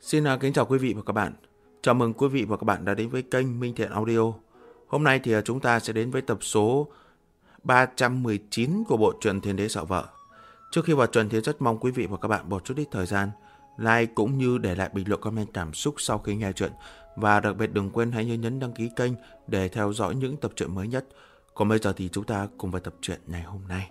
Kính chào quý vị và các bạn. Chào mừng quý vị và các bạn đã đến với kênh Minh Thiện Audio. Hôm nay thì chúng ta sẽ đến với tập số 319 của bộ truyện Thiên Đế Sợ Vợ. Trước khi vào truyện thì rất mong quý vị và các bạn bỏ chút ít thời gian like cũng như để lại bình luận comment cảm xúc sau khi nghe truyện. Và đặc biệt đừng quên hãy nhấn đăng ký kênh để theo dõi những tập truyện mới nhất. Còn bây giờ thì chúng ta cùng vào tập truyện ngày hôm nay.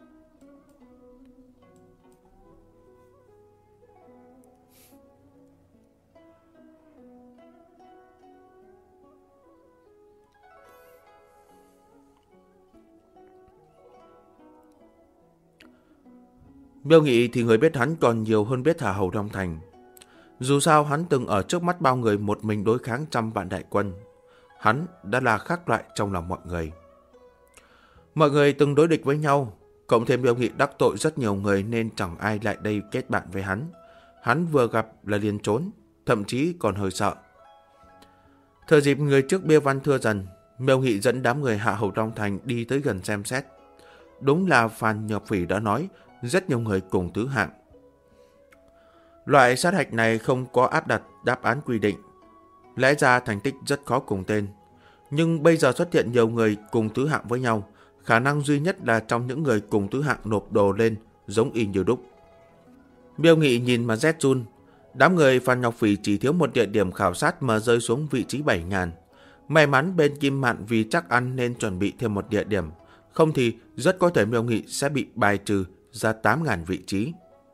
Miêu Nghị thì người biết hắn còn nhiều hơn biết Hà Hầu Long Thành. Dù sao hắn từng ở trước mắt bao người một mình đối kháng trăm vạn đại quân. Hắn đã là khác loại trong lòng mọi người. Mọi người từng đối địch với nhau, cộng thêm Miêu Nghị đắc tội rất nhiều người nên chẳng ai lại đây kết bạn với hắn. Hắn vừa gặp là liền trốn, thậm chí còn hơi sợ. Thời dịp người trước bia văn thưa dần, Miêu Nghị dẫn đám người Hạ Hầu Long Thành đi tới gần xem xét. Đúng là Phan Nhược Phỉ đã nói, rất nhiều người cùng tứ hạng. Loại sát hạch này không có áp đặt đáp án quy định. Lẽ ra thành tích rất khó cùng tên. Nhưng bây giờ xuất hiện nhiều người cùng tứ hạng với nhau. Khả năng duy nhất là trong những người cùng tứ hạng nộp đồ lên giống y như đúc. Miêu Nghị nhìn mà rét run. Đám người Phan Ngọc Phỉ chỉ thiếu một địa điểm khảo sát mà rơi xuống vị trí 7.000. May mắn bên Kim Mạn vì chắc ăn nên chuẩn bị thêm một địa điểm. Không thì rất có thể Miêu Nghị sẽ bị bài trừ ra 8.000 vị trí.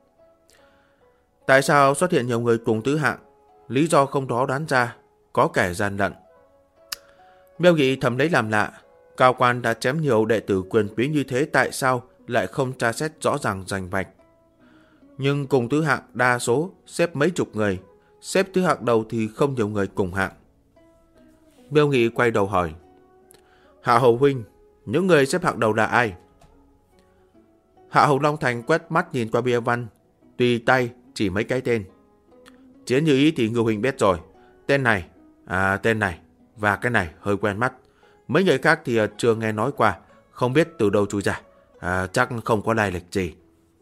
Tại sao xuất hiện nhiều người cùng tứ hạng? Lý do không đó đoán ra, có kẻ gian lận. Miêu Nghị thầm lấy làm lạ, cao quan đã chém nhiều đệ tử quyền quý như thế tại sao lại không tra xét rõ ràng rành vạch. Nhưng cùng tứ hạng đa số xếp mấy chục người, xếp tứ hạng đầu thì không nhiều người cùng hạng. Miêu Nghị quay đầu hỏi, Hạ Hầu huynh, những người xếp hạng đầu là ai? Hạ Hầu Long Thành quét mắt nhìn qua bia văn, tùy tay chỉ mấy cái tên. Chiến Như Ý thì Ngưu huynh biết rồi, tên này và cái này hơi quen mắt. Mấy người khác thì chưa nghe nói qua, không biết từ đâu chui ra, chắc không có lai lịch gì.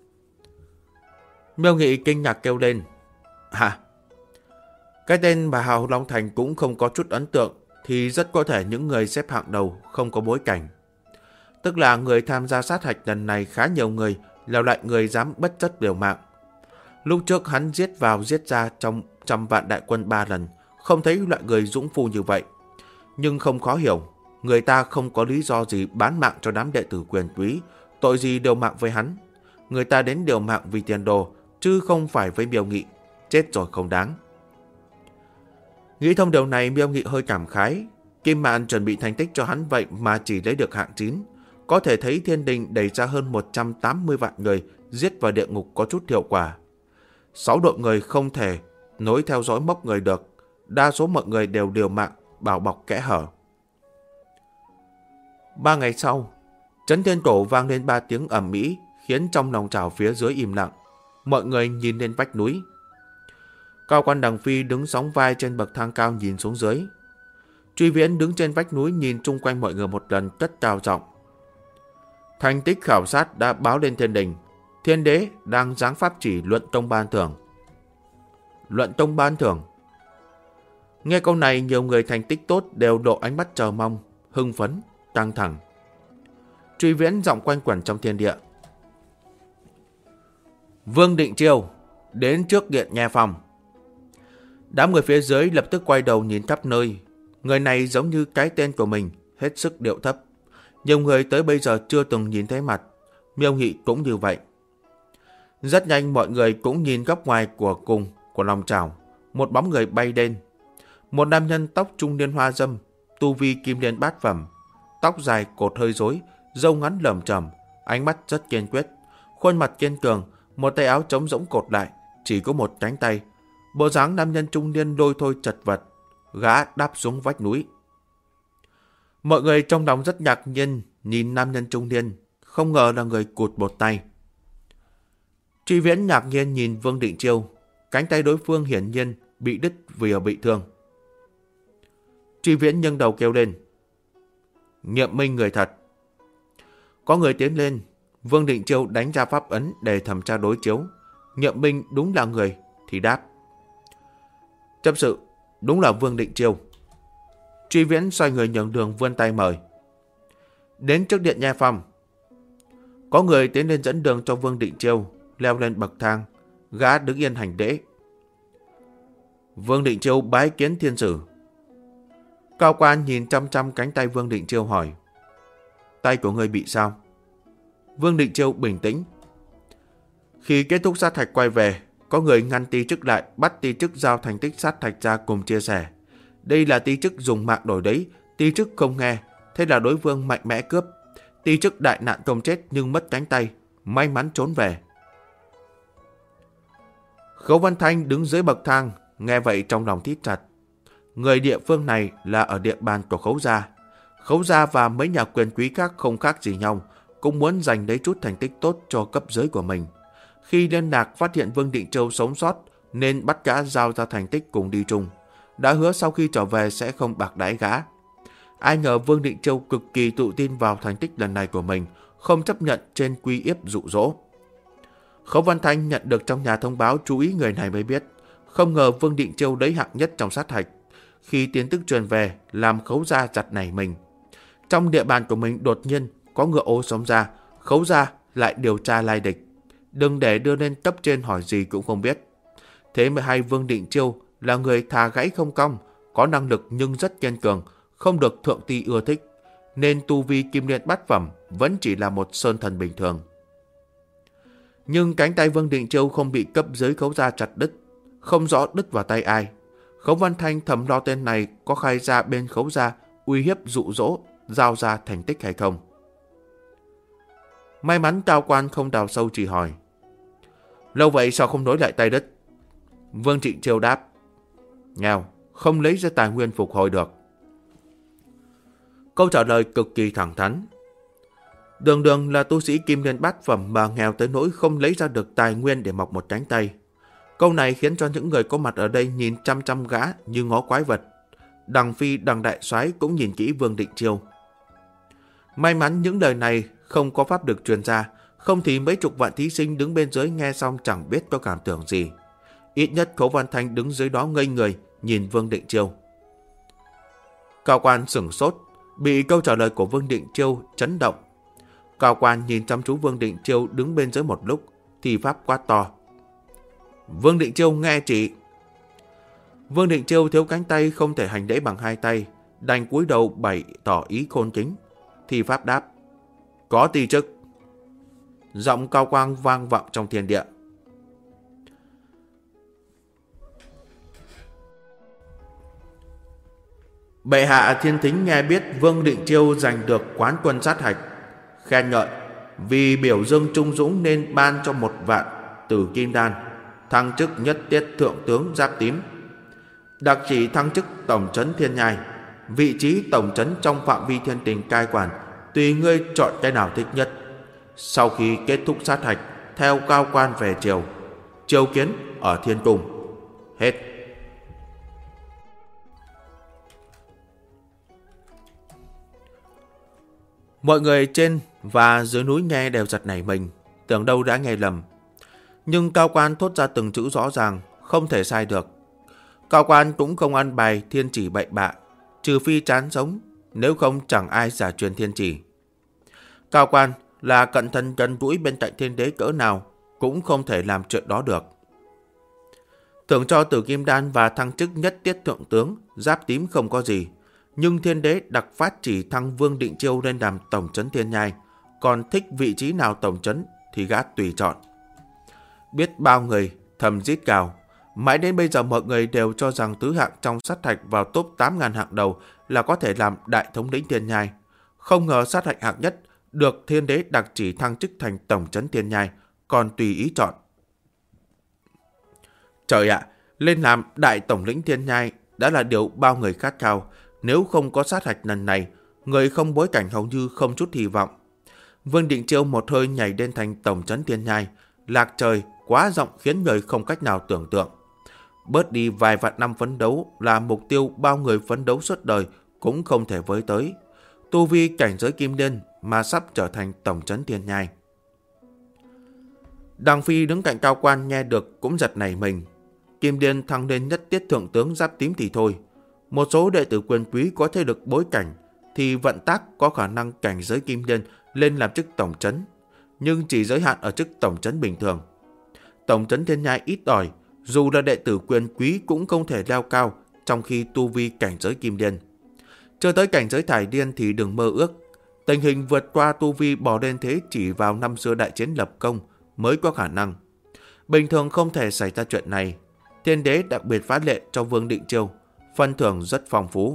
Miêu Nghị kinh ngạc kêu lên, hả? Cái tên mà Hạ Hầu Long Thành cũng không có chút ấn tượng thì rất có thể những người xếp hạng đầu không có bối cảnh. Tức là người tham gia sát hạch lần này khá nhiều người là loại người dám bất chấp liều mạng. Lúc trước hắn giết vào giết ra trong trăm vạn đại quân 3 lần, không thấy loại người dũng phu như vậy. Nhưng không khó hiểu, người ta không có lý do gì bán mạng cho đám đệ tử quyền quý, tội gì điều mạng với hắn. Người ta đến điều mạng vì tiền đồ, chứ không phải với Miêu Nghị, chết rồi không đáng. Nghĩ thông điều này, Miêu Nghị hơi cảm khái. Kim Mạn chuẩn bị thành tích cho hắn vậy mà chỉ lấy được hạng 9. Có thể thấy thiên đình đẩy ra hơn 180 vạn người giết vào địa ngục có chút hiệu quả. 6 đội người không thể nối theo dõi mốc người được. Đa số mọi người đều liều mạng bảo bọc kẽ hở. 3 ngày sau, Trấn Thiên Cổ vang lên 3 tiếng ầm ĩ, khiến trong lòng chảo phía dưới im lặng. Mọi người nhìn lên vách núi. Cao quan Đằng Phi đứng sóng vai trên bậc thang cao nhìn xuống dưới. Truy Viễn đứng trên vách núi nhìn chung quanh mọi người một lần, cất cao giọng. Thành tích khảo sát đã báo lên thiên đình. Thiên đế đang giáng pháp chỉ luận tông ban thưởng. Luận tông ban thưởng. Nghe câu này, nhiều người thành tích tốt đều lộ ánh mắt chờ mong, hưng phấn, căng thẳng. Truy Viễn giọng quanh quẩn trong thiên địa. Vương Định Chiêu đến trước điện nghe phòng. Đám người phía dưới lập tức quay đầu nhìn khắp nơi. Người này giống như cái tên của mình, hết sức điệu thấp. Nhiều người tới bây giờ chưa từng nhìn thấy mặt. Miêu Nghị cũng như vậy. Rất nhanh mọi người cũng nhìn góc ngoài của lòng chảo. Một bóng người bay lên. Một nam nhân tóc trung niên hoa dâm, tu vi kim liên bát phẩm, tóc dài cột hơi rối, râu ngắn lởm chởm, ánh mắt rất kiên quyết, khuôn mặt kiên cường, một tay áo trống rỗng cột lại, chỉ có một cánh tay. Bộ dáng nam nhân trung niên lôi thôi chật vật, gã đáp xuống vách núi. Mọi người trong lòng rất ngạc nhiên nhìn nam nhân trung niên, không ngờ là người cụt một tay. Truy Viễn ngạc nhiên nhìn Vương Định Chiêu, cánh tay đối phương hiển nhiên bị đứt vì bị thương. Truy Viễn nâng đầu kêu lên, nghiệm minh người thật. Có người tiến lên, Vương Định Chiêu đánh ra pháp ấn để thẩm tra đối chiếu. Nghiệm minh đúng là người thì đáp. Chấp sự, đúng là Vương Định Chiêu. Truy Viễn xoay người nhường đường vươn tay mời. Đến trước điện nha phong. Có người tiến lên dẫn đường cho Vương Định Chiêu, leo lên bậc thang, gã đứng yên hành lễ. Vương Định Chiêu bái kiến thiên sử. Cao quan nhìn chăm chăm cánh tay Vương Định Chiêu hỏi. Tay của ngươi bị sao? Vương Định Chiêu bình tĩnh. Khi kết thúc sát thạch quay về, có người ngăn ti chức lại, bắt ti chức giao thành tích sát thạch ra cùng chia sẻ. Đây là ti chức dùng mạng đổi đấy, ti chức không nghe, thế là đối phương mạnh mẽ cướp. Ti chức đại nạn không chết nhưng mất cánh tay, may mắn trốn về. Khấu Văn Thanh đứng dưới bậc thang, nghe vậy trong lòng thít chặt. Người địa phương này là ở địa bàn của Khấu gia. Khấu gia và mấy nhà quyền quý khác không khác gì nhau, cũng muốn giành lấy chút thành tích tốt cho cấp dưới của mình. Khi liên lạc phát hiện Vương Định Châu sống sót nên bắt gã giao ra thành tích cùng đi chung. Đã hứa sau khi trở về sẽ không bạc đãi gã. Ai ngờ Vương Định Châu cực kỳ tự tin vào thành tích lần này của mình, không chấp nhận trên quy yếp dụ dỗ. Khấu Văn Thanh nhận được trong nhà thông báo chú ý người này mới biết. Không ngờ Vương Định Châu lấy hạng nhất trong sát hạch. Khi tin tức truyền về, làm Khấu gia giật nảy mình. Trong địa bàn của mình đột nhiên có ngựa ô sống ra, Khấu gia lại điều tra lai địch. Đừng để đưa lên cấp trên hỏi gì cũng không biết. Thế mới hay Vương Định Chiêu là người thà gãy không cong, có năng lực nhưng rất kiên cường, không được thượng ti ưa thích, nên tu vi kim liên bát phẩm vẫn chỉ là một sơn thần bình thường. Nhưng cánh tay Vương Định Chiêu không bị cấp dưới Khấu gia chặt đứt, không rõ đứt vào tay ai. Khấu Văn Thanh thầm lo tên này có khai ra bên Khấu gia uy hiếp dụ dỗ, giao ra thành tích hay không. May mắn cao quan không đào sâu chỉ hỏi. Lâu vậy sao không nối lại tay đứt? Vương Trịnh Chiêu đáp. Nghèo, không lấy ra tài nguyên phục hồi được. Câu trả lời cực kỳ thẳng thắn. Đường Đường là tu sĩ kim liên bát phẩm mà nghèo tới nỗi không lấy ra được tài nguyên để mọc một cánh tay. Câu này khiến cho những người có mặt ở đây nhìn chăm chăm gã như ngó quái vật. Đằng Phi, đằng Đại Soái cũng nhìn kỹ Vương Định Chiêu. May mắn những lời này không có pháp được truyền ra, không thì mấy chục vạn thí sinh đứng bên dưới nghe xong chẳng biết có cảm tưởng gì. Ít nhất Khấu Văn Thanh đứng dưới đó ngây người nhìn Vương Định Chiêu. Cao quan sửng sốt, bị câu trả lời của Vương Định Chiêu chấn động. Cao quan nhìn chăm chú Vương Định Chiêu đứng bên dưới một lúc, thì pháp quát to. Vương Định Chiêu nghe chỉ. Vương Định Chiêu thiếu cánh tay không thể hành lễ bằng hai tay, đành cúi đầu bày tỏ ý khôn kính. Thì pháp đáp. Có ti chức. Giọng cao quang vang vọng trong thiên địa. Bệ hạ thiên thính nghe biết Vương Định Chiêu giành được quán quân sát hạch, khen ngợi, vì biểu dương trung dũng nên ban cho 1 vạn tử kim đan, thăng chức nhất tiết thượng tướng giáp tím, đặc chỉ thăng chức tổng trấn thiên nhai, vị trí tổng trấn trong phạm vi thiên tình cai quản, tùy ngươi chọn cái nào thích nhất. Sau khi kết thúc sát hạch, theo cao quan về triều, triều kiến ở thiên cung. Hết. Mọi người trên và dưới núi nghe đều giật nảy mình, tưởng đâu đã nghe lầm. Nhưng cao quan thốt ra từng chữ rõ ràng, không thể sai được. Cao quan cũng không ăn bài thiên chỉ bậy bạ, trừ phi chán sống, nếu không chẳng ai giả truyền thiên chỉ. Cao quan là cận thân gần gũi bên cạnh thiên đế cỡ nào cũng không thể làm chuyện đó được. Thưởng cho tử kim đan và thăng chức nhất tiết thượng tướng, giáp tím không có gì. Nhưng thiên đế đặc phát chỉ thăng Vương Định Chiêu lên làm tổng trấn thiên nhai, còn thích vị trí nào tổng trấn thì gã tùy chọn. Biết bao người thầm rít gào, mãi đến bây giờ mọi người đều cho rằng tứ hạng trong sát hạch vào top 8.000 hạng đầu là có thể làm đại thống lĩnh thiên nhai. Không ngờ sát hạch hạng nhất được thiên đế đặc chỉ thăng chức thành tổng trấn thiên nhai, còn tùy ý chọn. Trời ạ, lên làm đại tổng lĩnh thiên nhai đã là điều bao người khát khao. Nếu không có sát hạch lần này, người không bối cảnh hầu như không chút hy vọng. Vương Định Chiêu một hơi nhảy lên thành tổng trấn thiên nhai, lạc trời quá rộng khiến người không cách nào tưởng tượng. Bớt đi vài vạn năm phấn đấu là mục tiêu bao người phấn đấu suốt đời cũng không thể với tới. Tu vi cảnh giới kim liên mà sắp trở thành tổng trấn thiên nhai. Đằng Phi đứng cạnh cao quan nghe được cũng giật nảy mình. kim điên thăng lên nhất tiết thượng tướng giáp tím thì thôi. Một số đệ tử quyền quý có thể được bối cảnh thì vận tác có khả năng cảnh giới kim điên lên làm chức tổng trấn, nhưng chỉ giới hạn ở chức tổng trấn bình thường. Tổng trấn thiên nhai ít ỏi, dù là đệ tử quyền quý cũng không thể leo cao trong khi tu vi cảnh giới kim điên. Chưa tới cảnh giới thải điên thì đừng mơ ước. Tình hình vượt qua tu vi bò lên thế chỉ vào năm xưa đại chiến lập công mới có khả năng. Bình thường không thể xảy ra chuyện này. Thiên đế đặc biệt phát lệ cho Vương Định Chiêu, phân thưởng rất phong phú.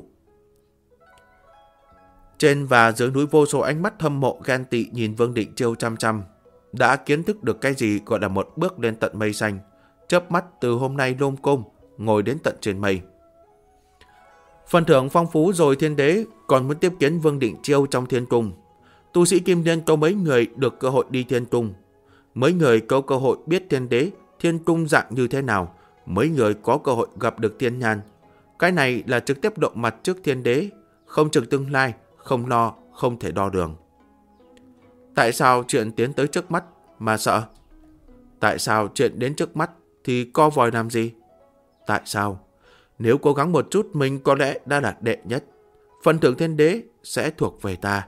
Trên và dưới núi vô số ánh mắt hâm mộ ghen tị nhìn Vương Định Chiêu chăm chăm, đã kiến thức được cái gì gọi là một bước lên tận mây xanh, chớp mắt từ hôm nay lôm côm ngồi đến tận trên mây. Phần thưởng phong phú rồi thiên đế còn muốn tiếp kiến Vương Định Chiêu trong thiên cung. Tu sĩ kim điên có mấy người được cơ hội đi thiên cung, mấy người có cơ hội biết thiên đế thiên cung dạng như thế nào, mấy người có cơ hội gặp được thiên nhan. Cái này là trực tiếp động mặt trước thiên đế, không chừng tương lai, không lo, không thể đo đường. Tại sao chuyện tiến tới trước mắt mà sợ? Tại sao chuyện đến trước mắt thì co vòi làm gì? Tại sao? Nếu cố gắng một chút mình có lẽ đã là đệ nhất. Phần thưởng thiên đế sẽ thuộc về ta.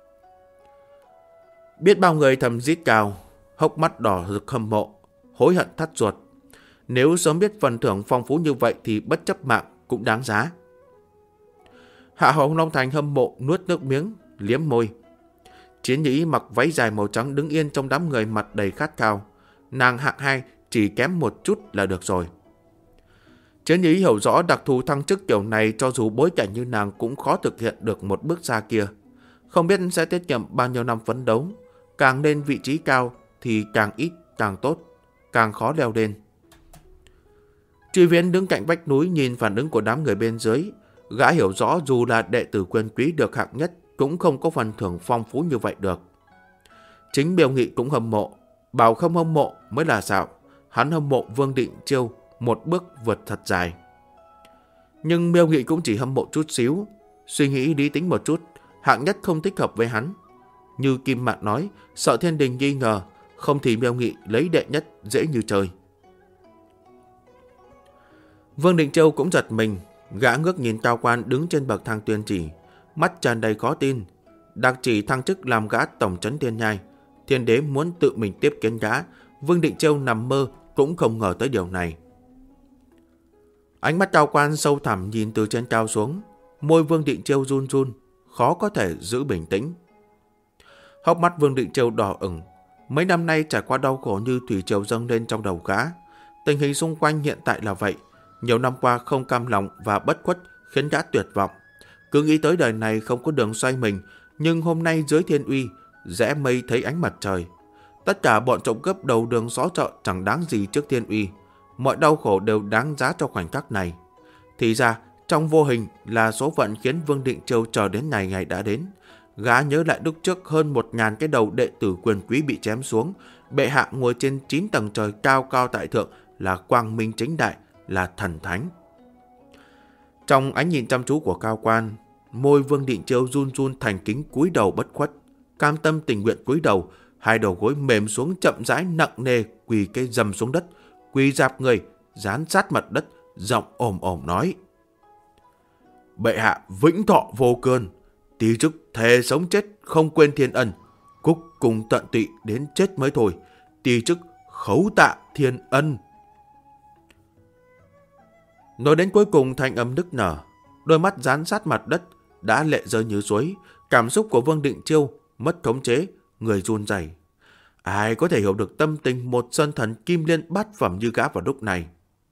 Biết bao người thầm rít cao, hốc mắt đỏ rực hâm mộ, hối hận thắt ruột. Nếu sớm biết phần thưởng phong phú như vậy thì bất chấp mạng cũng đáng giá. Hạ Hồng Long Thành hâm mộ nuốt nước miếng, liếm môi. Chiến Nhĩ mặc váy dài màu trắng đứng yên trong đám người mặt đầy khát khao. Nàng hạng 2 chỉ kém một chút là được rồi. Chiến Nhĩ hiểu rõ đặc thù thăng chức kiểu này, cho dù bối cảnh như nàng cũng khó thực hiện được một bước xa kia. Không biết sẽ tiết kiệm bao nhiêu năm phấn đấu. Càng lên vị trí cao thì càng ít càng tốt, càng khó leo lên. Truy Viễn đứng cạnh vách núi nhìn phản ứng của đám người bên dưới. Gã hiểu rõ dù là đệ tử quyền quý được hạng nhất cũng không có phần thưởng phong phú như vậy được. Chính Miêu Nghị cũng hâm mộ, bảo không hâm mộ mới là dạo. Hắn hâm mộ Vương Định Chiêu một bước vượt thật dài. Nhưng Miêu Nghị cũng chỉ hâm mộ chút xíu. Suy nghĩ lý tính một chút, hạng nhất không thích hợp với hắn. Như Kim Mạn nói, sợ thiên đình nghi ngờ, không thì Miêu Nghị lấy đệ nhất dễ như trời. Vương Định Chiêu cũng giật mình. Gã ngước nhìn cao quan đứng trên bậc thang tuyên chỉ, mắt tràn đầy khó tin. Đặc chỉ thăng chức làm gã tổng trấn thiên nhai, thiên đế muốn tự mình tiếp kiến gã. Vương Định Chiêu nằm mơ cũng không ngờ tới điều này. Ánh mắt cao quan sâu thẳm nhìn từ trên cao xuống, môi Vương Định Chiêu run run, khó có thể giữ bình tĩnh. Hốc mắt Vương Định Chiêu đỏ ửng. Mấy năm nay trải qua đau khổ như thủy triều dâng lên trong đầu gã. Tình hình xung quanh hiện tại là vậy. Nhiều năm qua không cam lòng và bất khuất khiến gã tuyệt vọng. Cứ nghĩ tới đời này không có đường xoay mình, nhưng hôm nay dưới thiên uy, rẽ mây thấy ánh mặt trời. Tất cả bọn trộm cướp đầu đường xó chợ chẳng đáng gì trước thiên uy. Mọi đau khổ đều đáng giá cho khoảnh khắc này. Thì ra, trong vô hình là số phận khiến Vương Định Chiêu chờ đến ngày đã đến. Gã nhớ lại lúc trước hơn 1000 cái đầu đệ tử quyền quý bị chém xuống. Bệ hạ ngồi trên 9 tầng trời cao cao tại thượng là quang minh chính đại, là thần thánh. Trong ánh nhìn chăm chú của cao quan, môi Vương Định Chiêu run run thành kính cúi đầu bất khuất, cam tâm tình nguyện cúi đầu, hai đầu gối mềm xuống chậm rãi nặng nề quỳ cái dầm xuống đất, quỳ rạp người, dán sát mặt đất, giọng ồm ồm nói: Bệ hạ vĩnh thọ vô cơn, tí chức thề sống chết không quên thiên ân, cúc cùng tận tụy đến chết mới thôi, tí chức khấu tạ thiên ân. Nói đến cuối cùng thanh âm nức nở, đôi mắt dán sát mặt đất đã lệ rơi như suối. Cảm xúc của Vương Định Chiêu mất khống chế, người run rẩy. Ai có thể hiểu được tâm tình một sơn thần kim liên bát phẩm như gã vào lúc này.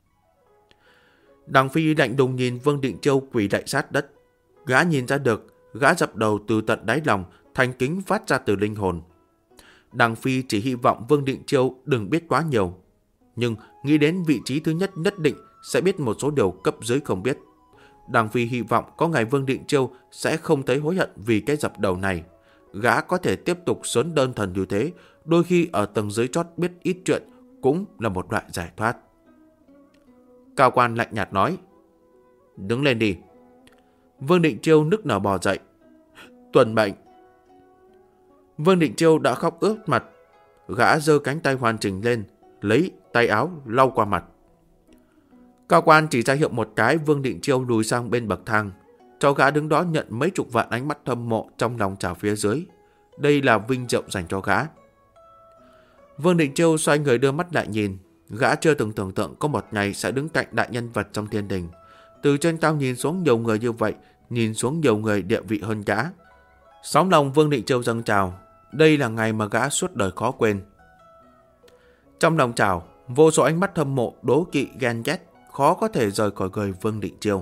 Đằng Phi lạnh đùng nhìn Vương Định Chiêu quỳ đại sát đất. Gã nhìn ra được, gã dập đầu từ tận đáy lòng, thành kính phát ra từ linh hồn. Đằng Phi chỉ hy vọng Vương Định Chiêu đừng biết quá nhiều, nhưng nghĩ đến vị trí thứ nhất nhất định sẽ biết một số điều cấp dưới không biết. Đằng Phi hy vọng có ngày Vương Định Chiêu sẽ không thấy hối hận vì cái dập đầu này. Gã có thể tiếp tục sớn đơn thần như thế, đôi khi ở tầng dưới chót biết ít chuyện cũng là một loại giải thoát. Cao quan lạnh nhạt nói: Đứng lên đi. Vương Định Chiêu nức nở bò dậy. Tuần mệnh. Vương Định Chiêu đã khóc ướt mặt. Gã giơ cánh tay hoàn chỉnh lên, lấy tay áo lau qua mặt. Cao quan chỉ ra hiệu một cái, Vương Định Chiêu lùi sang bên bậc thang, cho gã đứng đó nhận mấy chục vạn ánh mắt hâm mộ trong lòng chào phía dưới. Đây là vinh diệu dành cho gã. Vương Định Chiêu xoay người đưa mắt lại nhìn. Gã chưa từng tưởng tượng có một ngày sẽ đứng cạnh đại nhân vật trong thiên đình. Từ trên cao nhìn xuống nhiều người như vậy, nhìn xuống nhiều người địa vị hơn gã. Sóng lòng Vương Định Chiêu dâng trào. Đây là ngày mà gã suốt đời khó quên. Trong lòng trào, vô số ánh mắt hâm mộ, đố kỵ, ghen ghét, khó có thể rời khỏi người Vương Định Chiêu.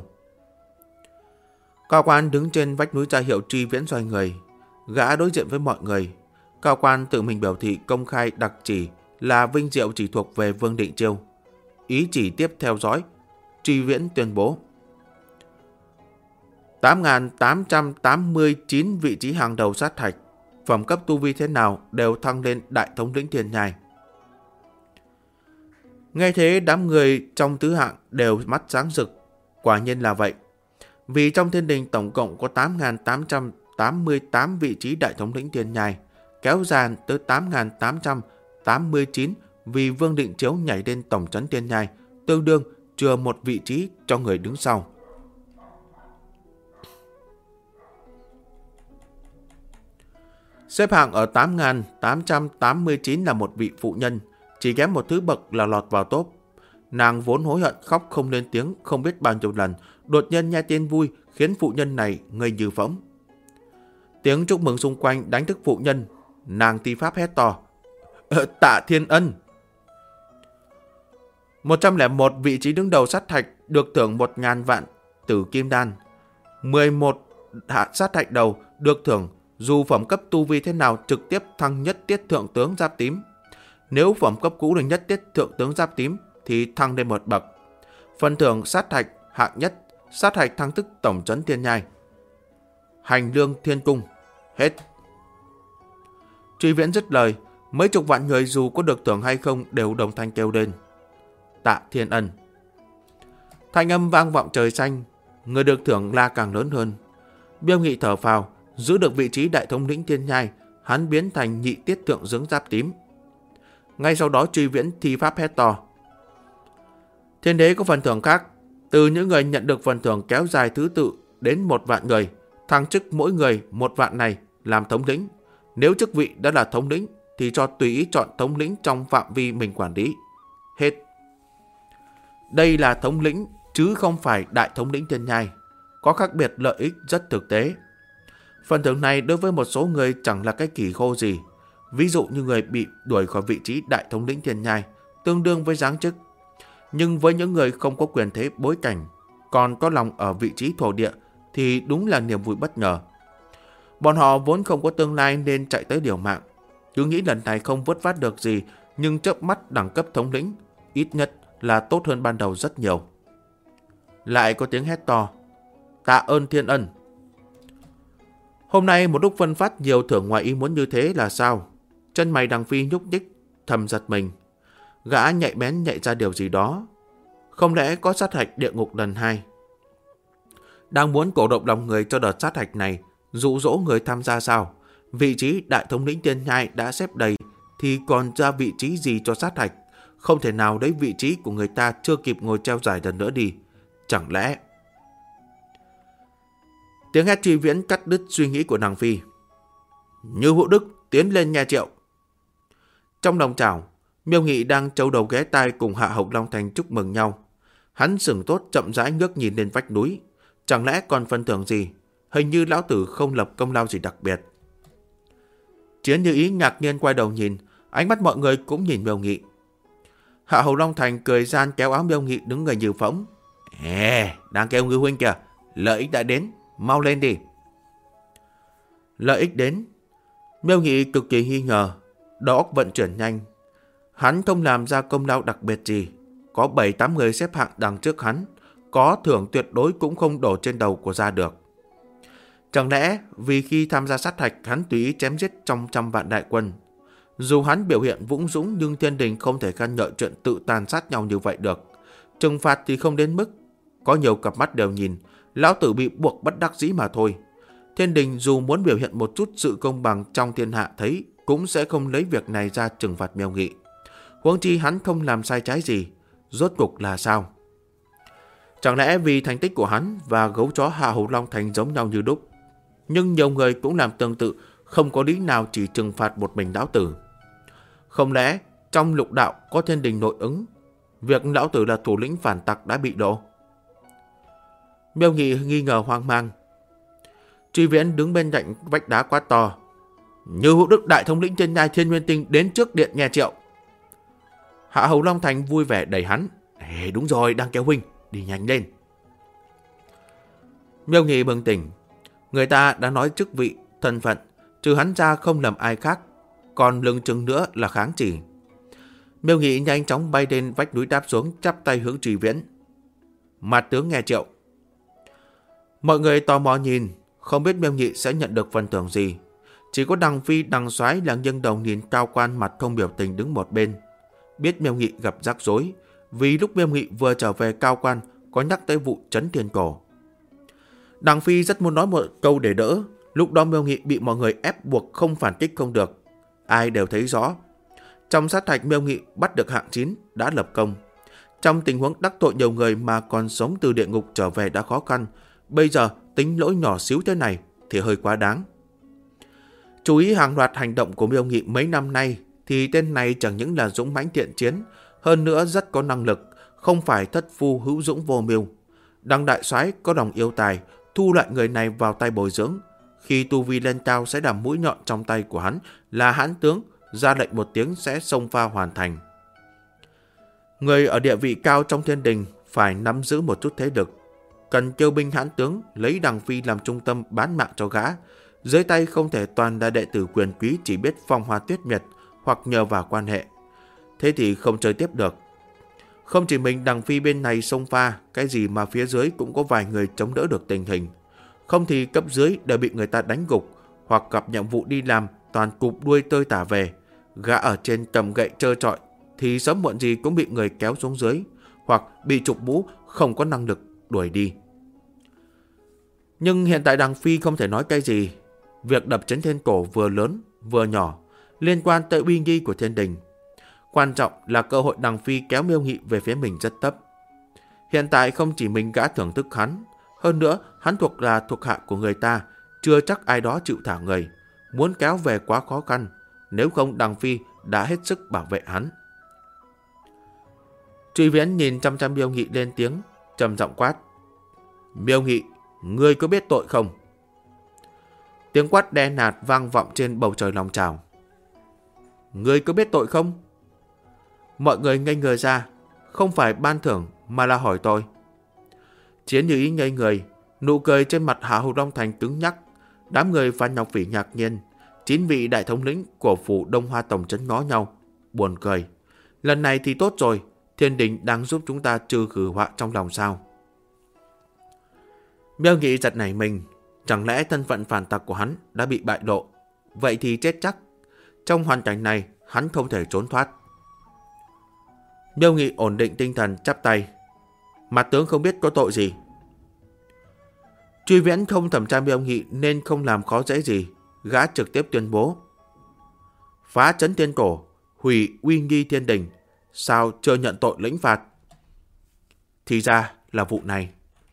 Cao quan đứng trên vách núi ra hiệu Tri Viễn xoay người. Gã đối diện với mọi người. Cao quan tự mình biểu thị công khai đặc chỉ là vinh diệu chỉ thuộc về Vương Định Chiêu. Ý chỉ tiếp theo dõi, Tri Viễn tuyên bố 8.889 vị trí hàng đầu sát hạch, phẩm cấp tu vi thế nào đều thăng lên đại thống lĩnh thiên nhai. Nghe thế đám người trong tứ hạng đều mắt sáng rực. Quả nhiên là vậy. Vì trong thiên đình tổng cộng có 8.888 vị trí đại thống lĩnh thiên nhai, kéo dàn tới 8.889 vì Vương Định Chiếu nhảy lên tổng trấn thiên nhai, tương đương chừa một vị trí cho người đứng sau. Xếp hạng ở 8.889 là một vị phụ nhân, chỉ kém một thứ bậc là lọt vào top. Nàng vốn hối hận khóc không lên tiếng không biết bao nhiêu lần, đột nhiên nghe tin vui khiến phụ nhân này ngây như phỗng. Tiếng chúc mừng xung quanh đánh thức phụ nhân, nàng thi pháp hét to: Tạ Thiên Ân! 101 vị trí đứng đầu sát hạch được thưởng 1.000 vạn tử kim đan. 11 hạ sát hạch đầu được thưởng dù phẩm cấp tu vi thế nào trực tiếp thăng nhất tiết thượng tướng giáp tím. Nếu phẩm cấp cũ là nhất tiết thượng tướng giáp tím thì thăng lên một bậc. Phần thưởng sát hạch hạng nhất, sát hạch thăng thức tổng trấn thiên nhai. Hành lương thiên cung. Hết. Tri Viễn dứt lời, mấy chục vạn người dù có được thưởng hay không đều đồng thanh kêu lên: Tạ Thiên Ân! Thanh âm vang vọng trời xanh, người được thưởng la càng lớn hơn. Biêu Nghị thở phào, giữ được vị trí đại thống lĩnh thiên nhai, hắn biến thành nhị tiết thượng tướng giáp tím. Ngay sau đó Tri Viễn thi pháp hét to: Thiên đế có phần thưởng khác, từ những người nhận được phần thưởng kéo dài thứ tự đến 1 vạn người, thăng chức mỗi người 1 vạn này làm thống lĩnh. Nếu chức vị đã là thống lĩnh thì cho tùy ý chọn thống lĩnh trong phạm vi mình quản lý. Hết. Đây là thống lĩnh chứ không phải đại thống lĩnh thiên nhai, có khác biệt lợi ích rất thực tế. Phần thưởng này đối với một số người chẳng là cái kỳ khô gì. Ví dụ như người bị đuổi khỏi vị trí đại thống lĩnh thiên nhai, tương đương với giáng chức. Nhưng với những người không có quyền thế bối cảnh, còn có lòng ở vị trí thổ địa thì đúng là niềm vui bất ngờ. Bọn họ vốn không có tương lai nên chạy tới liều mạng, cứ nghĩ lần này không vớt vát được gì, nhưng chớp mắt đẳng cấp thống lĩnh ít nhất là tốt hơn ban đầu rất nhiều. Lại có tiếng hét to: Tạ ơn Thiên Ân! Hôm nay một lúc phân phát nhiều thưởng ngoài ý muốn như thế là sao? Chân mày Đằng Phi nhúc nhích, thầm giật mình. Gã nhạy bén nhạy ra điều gì đó. Không lẽ có sát hạch địa ngục lần 2? Đang muốn cổ động lòng người cho đợt sát hạch này, dụ dỗ người tham gia sao? Vị trí đại thống lĩnh thiên nhai đã xếp đầy thì còn ra vị trí gì cho sát hạch? Không thể nào lấy vị trí của người ta chưa kịp ngồi treo giải lần nữa đi. Chẳng lẽ... Tiếng hét Tri Viễn cắt đứt suy nghĩ của nàng Phi. Như Vũ Đức tiến lên nghe triệu. Trong lòng chảo, Miêu Nghị đang trâu đầu ghé tai cùng Hạ Hồng Long Thành chúc mừng nhau. Hắn sửng tốt chậm rãi ngước nhìn lên vách núi. Chẳng lẽ còn phần thưởng gì? Hình như lão tử không lập công lao gì đặc biệt. Chiến Như Ý ngạc nhiên quay đầu nhìn, ánh mắt mọi người cũng nhìn Miêu Nghị. Hạ Hồng Long Thành cười gian kéo áo Miêu Nghị đứng người như phỗng. Đang kêu Ngư huynh kìa, lợi ích đã đến, mau lên đi. Lợi ích đến. Miêu Nghị cực kỳ nghi ngờ, đầu óc vận chuyển nhanh. Hắn không làm ra công lao đặc biệt gì, có 7-8 người xếp hạng đằng trước hắn, có thưởng tuyệt đối cũng không đổ trên đầu của ra được. Chẳng lẽ vì khi tham gia sát hạch hắn tùy ý chém giết trong trăm vạn đại quân? Dù hắn biểu hiện vũng dũng nhưng thiên đình không thể khen ngợi chuyện tự tàn sát nhau như vậy được. Trừng phạt thì không đến mức. Có nhiều cặp mắt đều nhìn, lão tử bị buộc bất đắc dĩ mà thôi. Thiên đình dù muốn biểu hiện một chút sự công bằng trong thiên hạ thấy, cũng sẽ không lấy việc này ra trừng phạt Miêu Nghị. Huống chi hắn không làm sai trái gì, rốt cục là sao? Chẳng lẽ vì thành tích của hắn và gấu chó Hạ Hầu Long Thành giống nhau như đúc? Nhưng nhiều người cũng làm tương tự, không có lý nào chỉ trừng phạt một mình lão tử. Không lẽ trong lục đạo có thiên đình nội ứng, việc lão tử là thủ lĩnh phản tặc đã bị đổ? Miêu Nghị nghi ngờ hoang mang. Truy Viễn đứng bên cạnh vách đá quát to: Như Hữu Đức đại thống lĩnh trên nhai Thiên Nguyên Tinh đến trước điện nghe triệu. Hạ Hầu Long Thành vui vẻ đẩy hắn: Đúng rồi, đang kéo huynh, đi nhanh lên. Miêu Nghị bừng tỉnh. Người ta đã nói chức vị, thân phận, trừ hắn ra không lầm ai khác, còn lưng chừng nữa là kháng chỉ. Miêu Nghị nhanh chóng bay lên vách núi đáp xuống, chắp tay hướng Truy Viễn: Mặt tướng nghe triệu. Mọi người tò mò nhìn, không biết Miêu Nghị sẽ nhận được phần thưởng gì. Chỉ có Đằng Phi, Đằng Soái là nghiêng đầu nhìn Cao Quan mặt không biểu tình đứng một bên. Biết Miêu Nghị gặp rắc rối, vì lúc Miêu Nghị vừa trở về, Cao Quan có nhắc tới vụ trấn thiên cổ. Đằng Phi rất muốn nói một câu để đỡ, lúc đó Miêu Nghị bị mọi người ép buộc không phản kích không được. Ai đều thấy rõ, trong sát hạch Miêu Nghị bắt được hạng 9 đã lập công. Trong tình huống đắc tội nhiều người mà còn sống từ địa ngục trở về đã khó khăn, bây giờ tính lỗi nhỏ xíu thế này thì hơi quá đáng. Chú ý hàng loạt hành động của Miêu Nghị mấy năm nay thì tên này chẳng những là dũng mãnh thiện chiến, hơn nữa rất có năng lực, không phải thất phu hữu dũng vô mưu. Đằng đại soái có lòng yêu tài, thu lại người này vào tay bồi dưỡng. Khi tu vi lên cao sẽ làm mũi nhọn trong tay của hắn, là hãn tướng, ra lệnh một tiếng sẽ xông pha hoàn thành. Người ở địa vị cao trong thiên đình phải nắm giữ một chút thế lực, cần kêu binh hãn tướng lấy Đằng Phi làm trung tâm bán mạng cho gã. Dưới tay không thể toàn là đệ tử quyền quý chỉ biết phong hoa tuyết nguyệt hoặc nhờ vào quan hệ. Thế thì không chơi tiếp được. Không chỉ mình Đằng Phi bên này xông pha, cái gì mà phía dưới cũng có vài người chống đỡ được tình hình. Không thì cấp dưới đều bị người ta đánh gục, hoặc gặp nhiệm vụ đi làm toàn cụp đuôi tơi tả về. Gã ở trên cầm gậy trơ trọi thì sớm muộn gì cũng bị người kéo xuống dưới, hoặc bị trục mũ không có năng lực đuổi đi. Nhưng hiện tại Đằng Phi không thể nói cái gì. Việc đập trấn thiên cổ vừa lớn vừa nhỏ, liên quan tới uy nghi của thiên đình. Quan trọng là cơ hội Đằng Phi kéo Miêu Nghị về phía mình rất thấp. Hiện tại không chỉ mình gã thưởng thức hắn, hơn nữa hắn thuộc hạ của người ta, chưa chắc ai đó chịu thả người. Muốn kéo về quá khó khăn, nếu không Đằng Phi đã hết sức bảo vệ hắn. Truy Viễn nhìn chăm chăm Miêu Nghị lên tiếng, trầm giọng quát: Miêu Nghị, ngươi có biết tội không? Tiếng quát đe nạt vang vọng trên bầu trời lòng trào. Ngươi có biết tội không? Mọi người ngây người ra, không phải ban thưởng mà là hỏi tôi. Chiến Như Ý ngây người, nụ cười trên mặt Hạ Hầu Long Thành cứng nhắc. Đám người Phan Ngọc Phỉ ngạc nhiên. 9 vị đại thống lĩnh của phủ Đông Hoa Tổng trấn ngó nhau, buồn cười. Lần này thì tốt rồi, thiên đình đang giúp chúng ta trừ khử họa trong lòng sao? Miêu Nghị giật nảy mình, chẳng lẽ thân phận phản tặc của hắn đã bị bại lộ? Vậy thì chết chắc. Trong hoàn cảnh này, hắn không thể trốn thoát. Miêu Nghị ổn định tinh thần, chắp tay: Mặt tướng không biết có tội gì. Truy Viễn không thẩm tra Miêu Nghị nên không làm khó dễ gì. Gã trực tiếp tuyên bố: Phá trấn thiên cổ, hủy uy nghi thiên đình, sao chưa nhận tội lĩnh phạt? Thì ra là vụ này.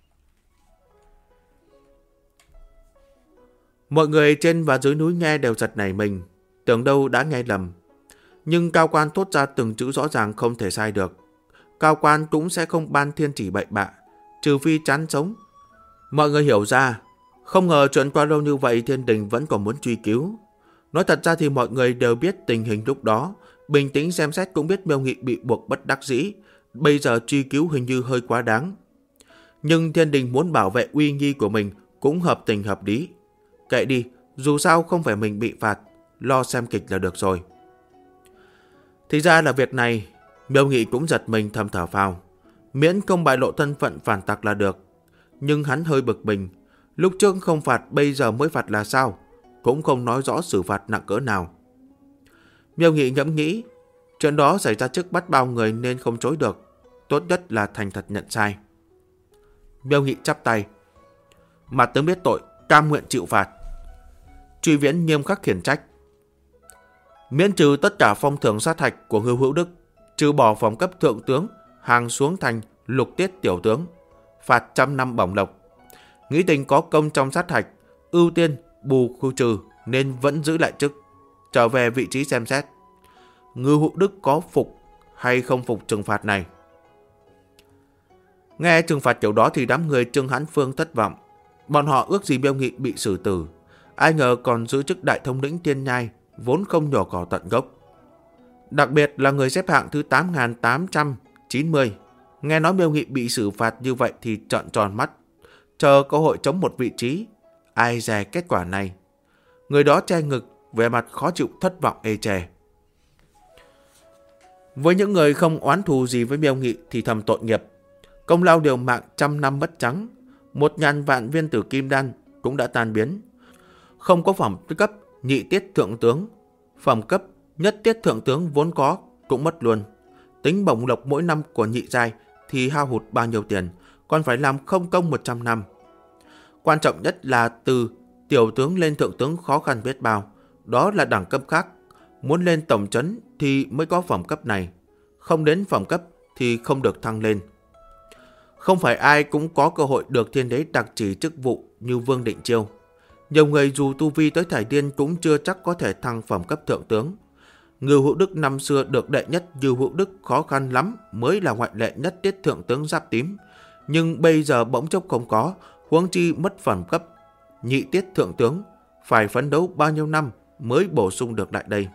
Mọi người trên và dưới núi nghe đều giật nảy mình, tưởng đâu đã nghe lầm. Nhưng Cao Quan thốt ra từng chữ rõ ràng không thể sai được. Cao Quan cũng sẽ không ban thiên chỉ bậy bạ, trừ phi chán sống. Mọi người hiểu ra, không ngờ chuyện qua lâu như vậy thiên đình vẫn còn muốn truy cứu. Nói thật ra thì mọi người đều biết tình hình lúc đó, bình tĩnh xem xét cũng biết Miêu Nghị bị buộc bất đắc dĩ, bây giờ truy cứu hình như hơi quá đáng. Nhưng thiên đình muốn bảo vệ uy nghi của mình cũng hợp tình hợp lý. Kệ đi, dù sao không phải mình bị phạt, lo xem kịch là được rồi. Thì ra là việc này, Miêu Nghị cũng giật mình thầm thở phào. Miễn không bại lộ thân phận phản tặc là được. Nhưng hắn hơi bực mình, lúc trước không phạt bây giờ mới phạt là sao? Cũng không nói rõ xử phạt nặng cỡ nào. Miêu Nghị ngẫm nghĩ, chuyện đó xảy ra trước bắt bao người nên không chối được. Tốt nhất là thành thật nhận sai. Miêu Nghị chắp tay: Mặt tướng biết tội, cam nguyện chịu phạt. Truy Viễn nghiêm khắc khiển trách: Miễn trừ tất cả phong thưởng sát hạch của Ngưu Hữu Đức, trừ bỏ phẩm cấp thượng tướng, hàng xuống thành lục tiết tiểu tướng. phạt 100 năm bổng lộc. Nghĩ tình có công trong sát hạch, ưu tiên bù khu trừ nên vẫn giữ lại chức, trở về vị trí xem xét. Ngưu Hữu Đức có phục hay không phục trừng phạt này? Nghe trừng phạt kiểu đó thì đám người Trương Hán Phương thất vọng. Bọn họ ước gì Miêu Nghị bị xử tử, ai ngờ còn giữ chức đại thống lĩnh Tiên Nhai, vốn không nhổ cỏ tận gốc. Đặc biệt là người xếp hạng thứ 8.890. Nghe nói Miêu Nghị bị xử phạt như vậy thì trợn tròn mắt, chờ cơ hội chống một vị trí. Ai dè kết quả này. Người đó che ngực, vẻ mặt khó chịu thất vọng ê chề. Với những người không oán thù gì với Miêu Nghị thì thầm tội nghiệp. Công lao điều mạng 100 năm mất trắng, 1.000 vạn viên tử kim đan cũng đã tan biến. Không có phẩm cấp nhị tiết thượng tướng, phẩm cấp nhất tiết thượng tướng vốn có cũng mất luôn. Tính bổng lộc mỗi năm của nhị giai thì hao hụt bao nhiêu tiền, còn phải làm không công 100 năm. Quan trọng nhất là từ tiểu tướng lên thượng tướng khó khăn biết bao, đó là đẳng cấp khác. Muốn lên tổng trấn thì mới có phẩm cấp này, không đến phẩm cấp thì không được thăng lên. Không phải ai cũng có cơ hội được thiên đế đặc chỉ chức vụ như Vương Định Chiêu. Nhiều người dù tu vi tới Thải Điên cũng chưa chắc có thể thăng phẩm cấp thượng tướng. Ngưu Hữu Đức năm xưa được đệ nhất Ngưu Hữu Đức khó khăn lắm mới là ngoại lệ nhất tiết thượng tướng giáp tím. Nhưng bây giờ bỗng chốc không có, huống chi mất phẩm cấp nhị tiết thượng tướng, phải phấn đấu bao nhiêu năm mới bổ sung được lại đây.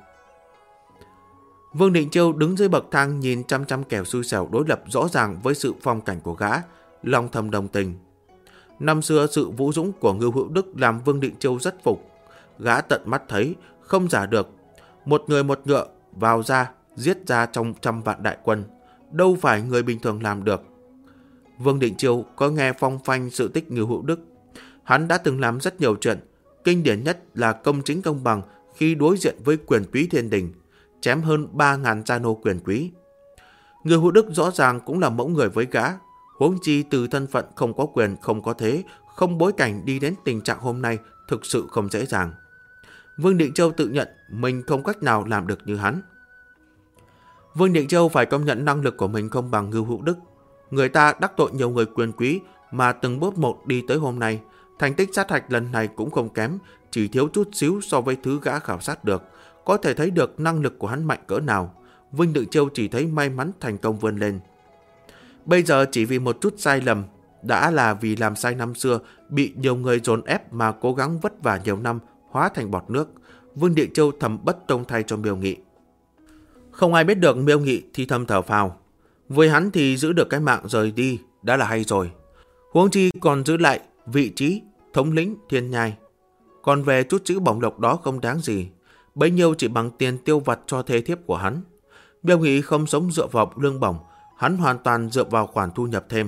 Vương Định Chiêu đứng dưới bậc thang nhìn chăm chăm kẻo xui xẻo đối lập rõ ràng với sự phong cảnh của gã, lòng thầm đồng tình. Năm xưa sự vũ dũng của Ngưu Hữu Đức làm Vương Định Chiêu rất phục. Gã tận mắt thấy, không giả được. Một người một ngựa, vào ra, giết ra trong 100 vạn đại quân. Đâu phải người bình thường làm được. Vương Định Chiêu có nghe phong phanh sự tích Ngưu Hữu Đức. Hắn đã từng làm rất nhiều chuyện. Kinh điển nhất là công chính công bằng khi đối diện với quyền quý thiên đình, chém hơn 3.000 gia nô quyền quý. Ngưu Hữu Đức rõ ràng cũng là mẫu người với gã. Huống chi từ thân phận không có quyền, không có thế, không bối cảnh đi đến tình trạng hôm nay thực sự không dễ dàng. Vương Định Châu tự nhận mình không cách nào làm được như hắn. Vương Định Châu phải công nhận năng lực của mình không bằng Ngưu Hữu Đức. Người ta đắc tội nhiều người quyền quý mà từng bước một đi tới hôm nay. Thành tích sát hạch lần này cũng không kém, chỉ thiếu chút xíu so với thứ gã khảo sát được. Có thể thấy được năng lực của hắn mạnh cỡ nào. Vương Định Châu chỉ thấy may mắn thành công vươn lên. Bây giờ chỉ vì một chút sai lầm, đã là vì làm sai năm xưa, bị nhiều người dồn ép mà cố gắng vất vả nhiều năm, hóa thành bọt nước. Vương Định Châu thầm bất tông thay cho Miêu Nghị. Không ai biết được Miêu Nghị thì thầm thở phào. Với hắn thì giữ được cái mạng rời đi đã là hay rồi. Huống chi còn giữ lại vị trí thống lĩnh Thiên Nhai. Còn về chút chữ bổng lộc đó không đáng gì, bấy nhiêu chỉ bằng tiền tiêu vặt cho thê thiếp của hắn. Miêu Nghị không sống dựa vào lương bổng, hắn hoàn toàn dựa vào khoản thu nhập thêm.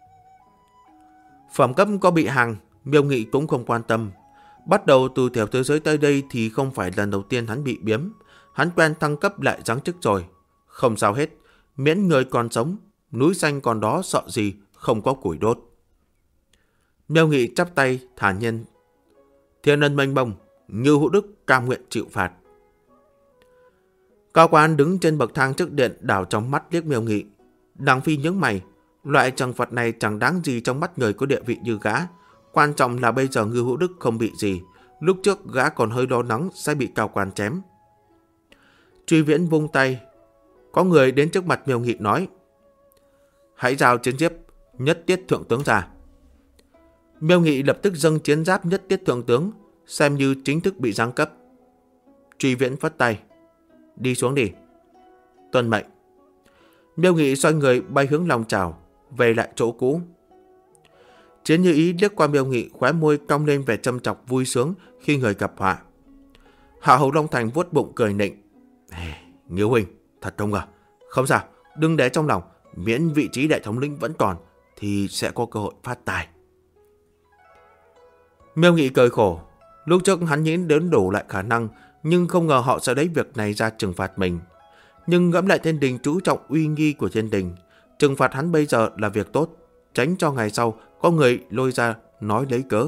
Phẩm cấp có bị hàng, Miêu Nghị cũng không quan tâm. Bắt đầu từ tiểu thế giới tới đây thì không phải lần đầu tiên hắn bị biếm. Hắn quen thăng cấp lại giáng chức rồi. Không sao hết, miễn người còn sống, núi xanh còn đó sợ gì, không có củi đốt. Miêu Nghị chắp tay thản nhiên. Thiên ân mênh mông, Ngưu Hữu Đức cam nguyện chịu phạt. Cao quan đứng trên bậc thang trước điện đảo trong mắt liếc Miêu Nghị. Đằng Phi nhướng mày, loại trừng phạt này chẳng đáng gì trong mắt người có địa vị như gã. Quan trọng là bây giờ Ngưu Hữu Đức không bị gì. Lúc trước gã còn hơi lo lắng sẽ bị cao quan chém. Truy Viễn vung tay. Có người đến trước mặt Miêu Nghị nói: hãy giao chiến giáp nhất tiết thượng tướng ra. Miêu Nghị lập tức dâng chiến giáp nhất tiết thượng tướng, xem như chính thức bị giáng cấp. Truy Viễn phất tay: đi xuống đi. Tuân mệnh. Miêu Nghị xoay người bay hướng lòng chào, về lại chỗ cũ. Chiến Như Ý liếc qua Miêu Nghị, khóe môi cong lên vẻ châm chọc vui sướng khi người gặp họa. Hạ Hầu Long Thành vuốt bụng cười nịnh: Nghiêu huynh, thật không ngờ. Không sao, đừng để trong lòng, miễn vị trí đại thống lĩnh vẫn còn thì sẽ có cơ hội phát tài. Miêu Nghị cười khổ. Lúc trước hắn nghĩ đến đủ lại khả năng, nhưng không ngờ họ sẽ lấy việc này ra trừng phạt mình. Nhưng ngẫm lại thiên đình chú trọng uy nghi của thiên đình, trừng phạt hắn bây giờ là việc tốt, tránh cho ngày sau có người lôi ra nói lấy cớ.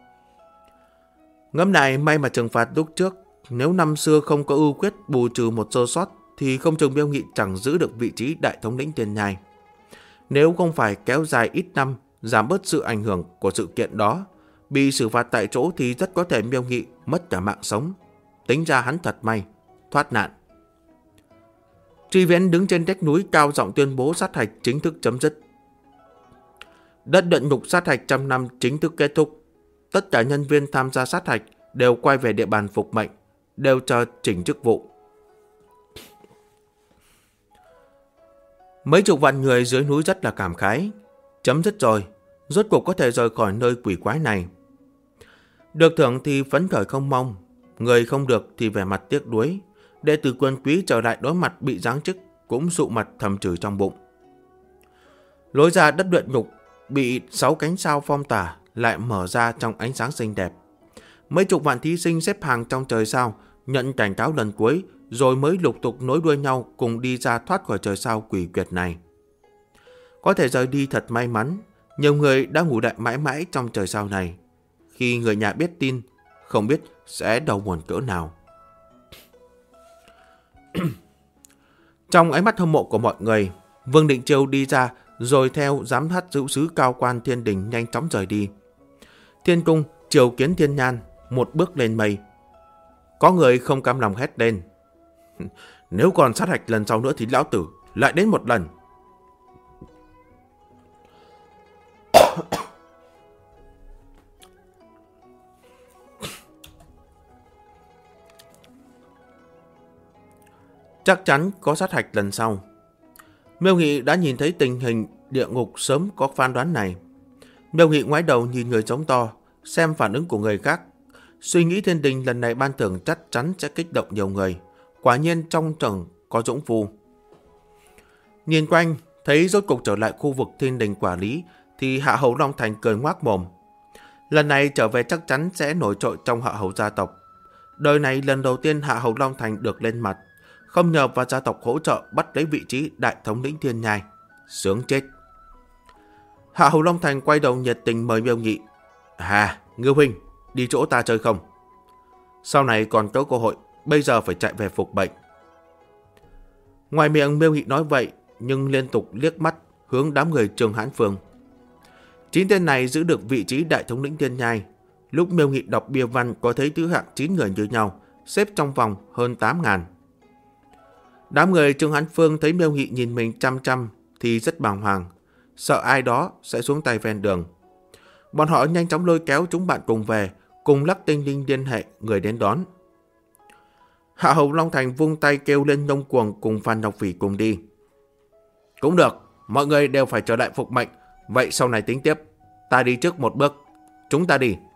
Ngẫm lại may mà trừng phạt lúc trước, nếu năm xưa không có ưu quyết bù trừ một sơ sót thì không chừng Miêu Nghị chẳng giữ được vị trí đại thống lĩnh Thiên Nhai. Nếu không phải kéo dài ít năm giảm bớt sự ảnh hưởng của sự kiện đó. Bị xử phạt tại chỗ thì rất có thể Miêu Nghị mất cả mạng sống. Tính ra hắn thật may, thoát nạn. Tri Viễn đứng trên vách núi cao giọng tuyên bố sát hạch chính thức chấm dứt. Đất luyện ngục sát hạch 100 năm chính thức kết thúc. Tất cả nhân viên tham gia sát hạch đều quay về địa bàn phục mệnh, đều chờ chỉnh chức vụ. Mấy chục vạn người dưới núi rất là cảm khái. Chấm dứt rồi, rốt cuộc có thể rời khỏi nơi quỷ quái này. Được thưởng thì phấn khởi không mong, người không được thì vẻ mặt tiếc nuối. Đệ tử quân quý trở lại đối mặt bị giáng chức cũng sụ mặt thầm chửi trong bụng. Lối ra đất luyện ngục bị 6 cánh sao phong tỏa lại mở ra trong ánh sáng xinh đẹp. Mấy chục vạn thí sinh xếp hàng trong trời sao, nhận cảnh cáo lần cuối, rồi mới lục tục nối đuôi nhau cùng đi ra thoát khỏi trời sao quỷ quyệt này. Có thể rời đi thật may mắn, nhiều người đã ngủ đại mãi mãi trong trời sao này. Khi người nhà biết tin, không biết sẽ đau buồn cỡ nào. Trong ánh mắt hâm mộ của mọi người, Vương Định Chiêu đi ra rồi theo giám sát giữ sứ cao quan thiên đình nhanh chóng rời đi. Thiên cung triều kiến thiên nhan, một bước lên mây. Có người không cam lòng hét lên. Nếu còn sát hạch lần sau nữa thì lão tử lại đến một lần. Chắc chắn có sát hạch lần sau. Miêu Nghị đã nhìn thấy tình hình địa ngục sớm có phán đoán này. Miêu Nghị ngoái đầu nhìn người giống to, xem phản ứng của người khác. Suy nghĩ thiên đình lần này ban thưởng chắc chắn sẽ kích động nhiều người. Quả nhiên trong trường có dũng phu. Nhìn quanh, thấy rốt cục trở lại khu vực thiên đình quản lý, thì Hạ Hầu Long Thành cười ngoác mồm. Lần này trở về chắc chắn sẽ nổi trội trong Hạ Hầu gia tộc. Đời này lần đầu tiên Hạ Hầu Long Thành được lên mặt, không nhờ vào gia tộc hỗ trợ bắt lấy vị trí đại thống lĩnh thiên nhai. Sướng chết. Hạ Hầu Long Thành quay đầu nhiệt tình mời Miêu Nghị. Ngưu huynh, đi chỗ ta chơi không? Sau này còn có cơ hội, bây giờ phải chạy về phục bệnh. Ngoài miệng Miêu Nghị nói vậy, nhưng liên tục liếc mắt hướng đám người Trường Hãn Phương. 9 tên này giữ được vị trí đại thống lĩnh thiên nhai. Lúc Miêu Nghị đọc bia văn có thấy thứ hạng 9 người như nhau, xếp trong vòng hơn 8.000. Đám người Trường Hãn Phương thấy Miêu Nghị nhìn mình chăm chăm thì rất bàng hoàng, sợ ai đó sẽ xuống tay ven đường. Bọn họ nhanh chóng lôi kéo chúng bạn cùng về, cùng lắc tinh linh liên hệ người đến đón. Hạ Hầu Long Thành vung tay kêu lên ngông cuồng cùng Phan Ngọc Phỉ cùng đi. Cũng được, mọi người đều phải trở lại phục mệnh, vậy sau này tính tiếp. Ta đi trước một bước, chúng ta đi.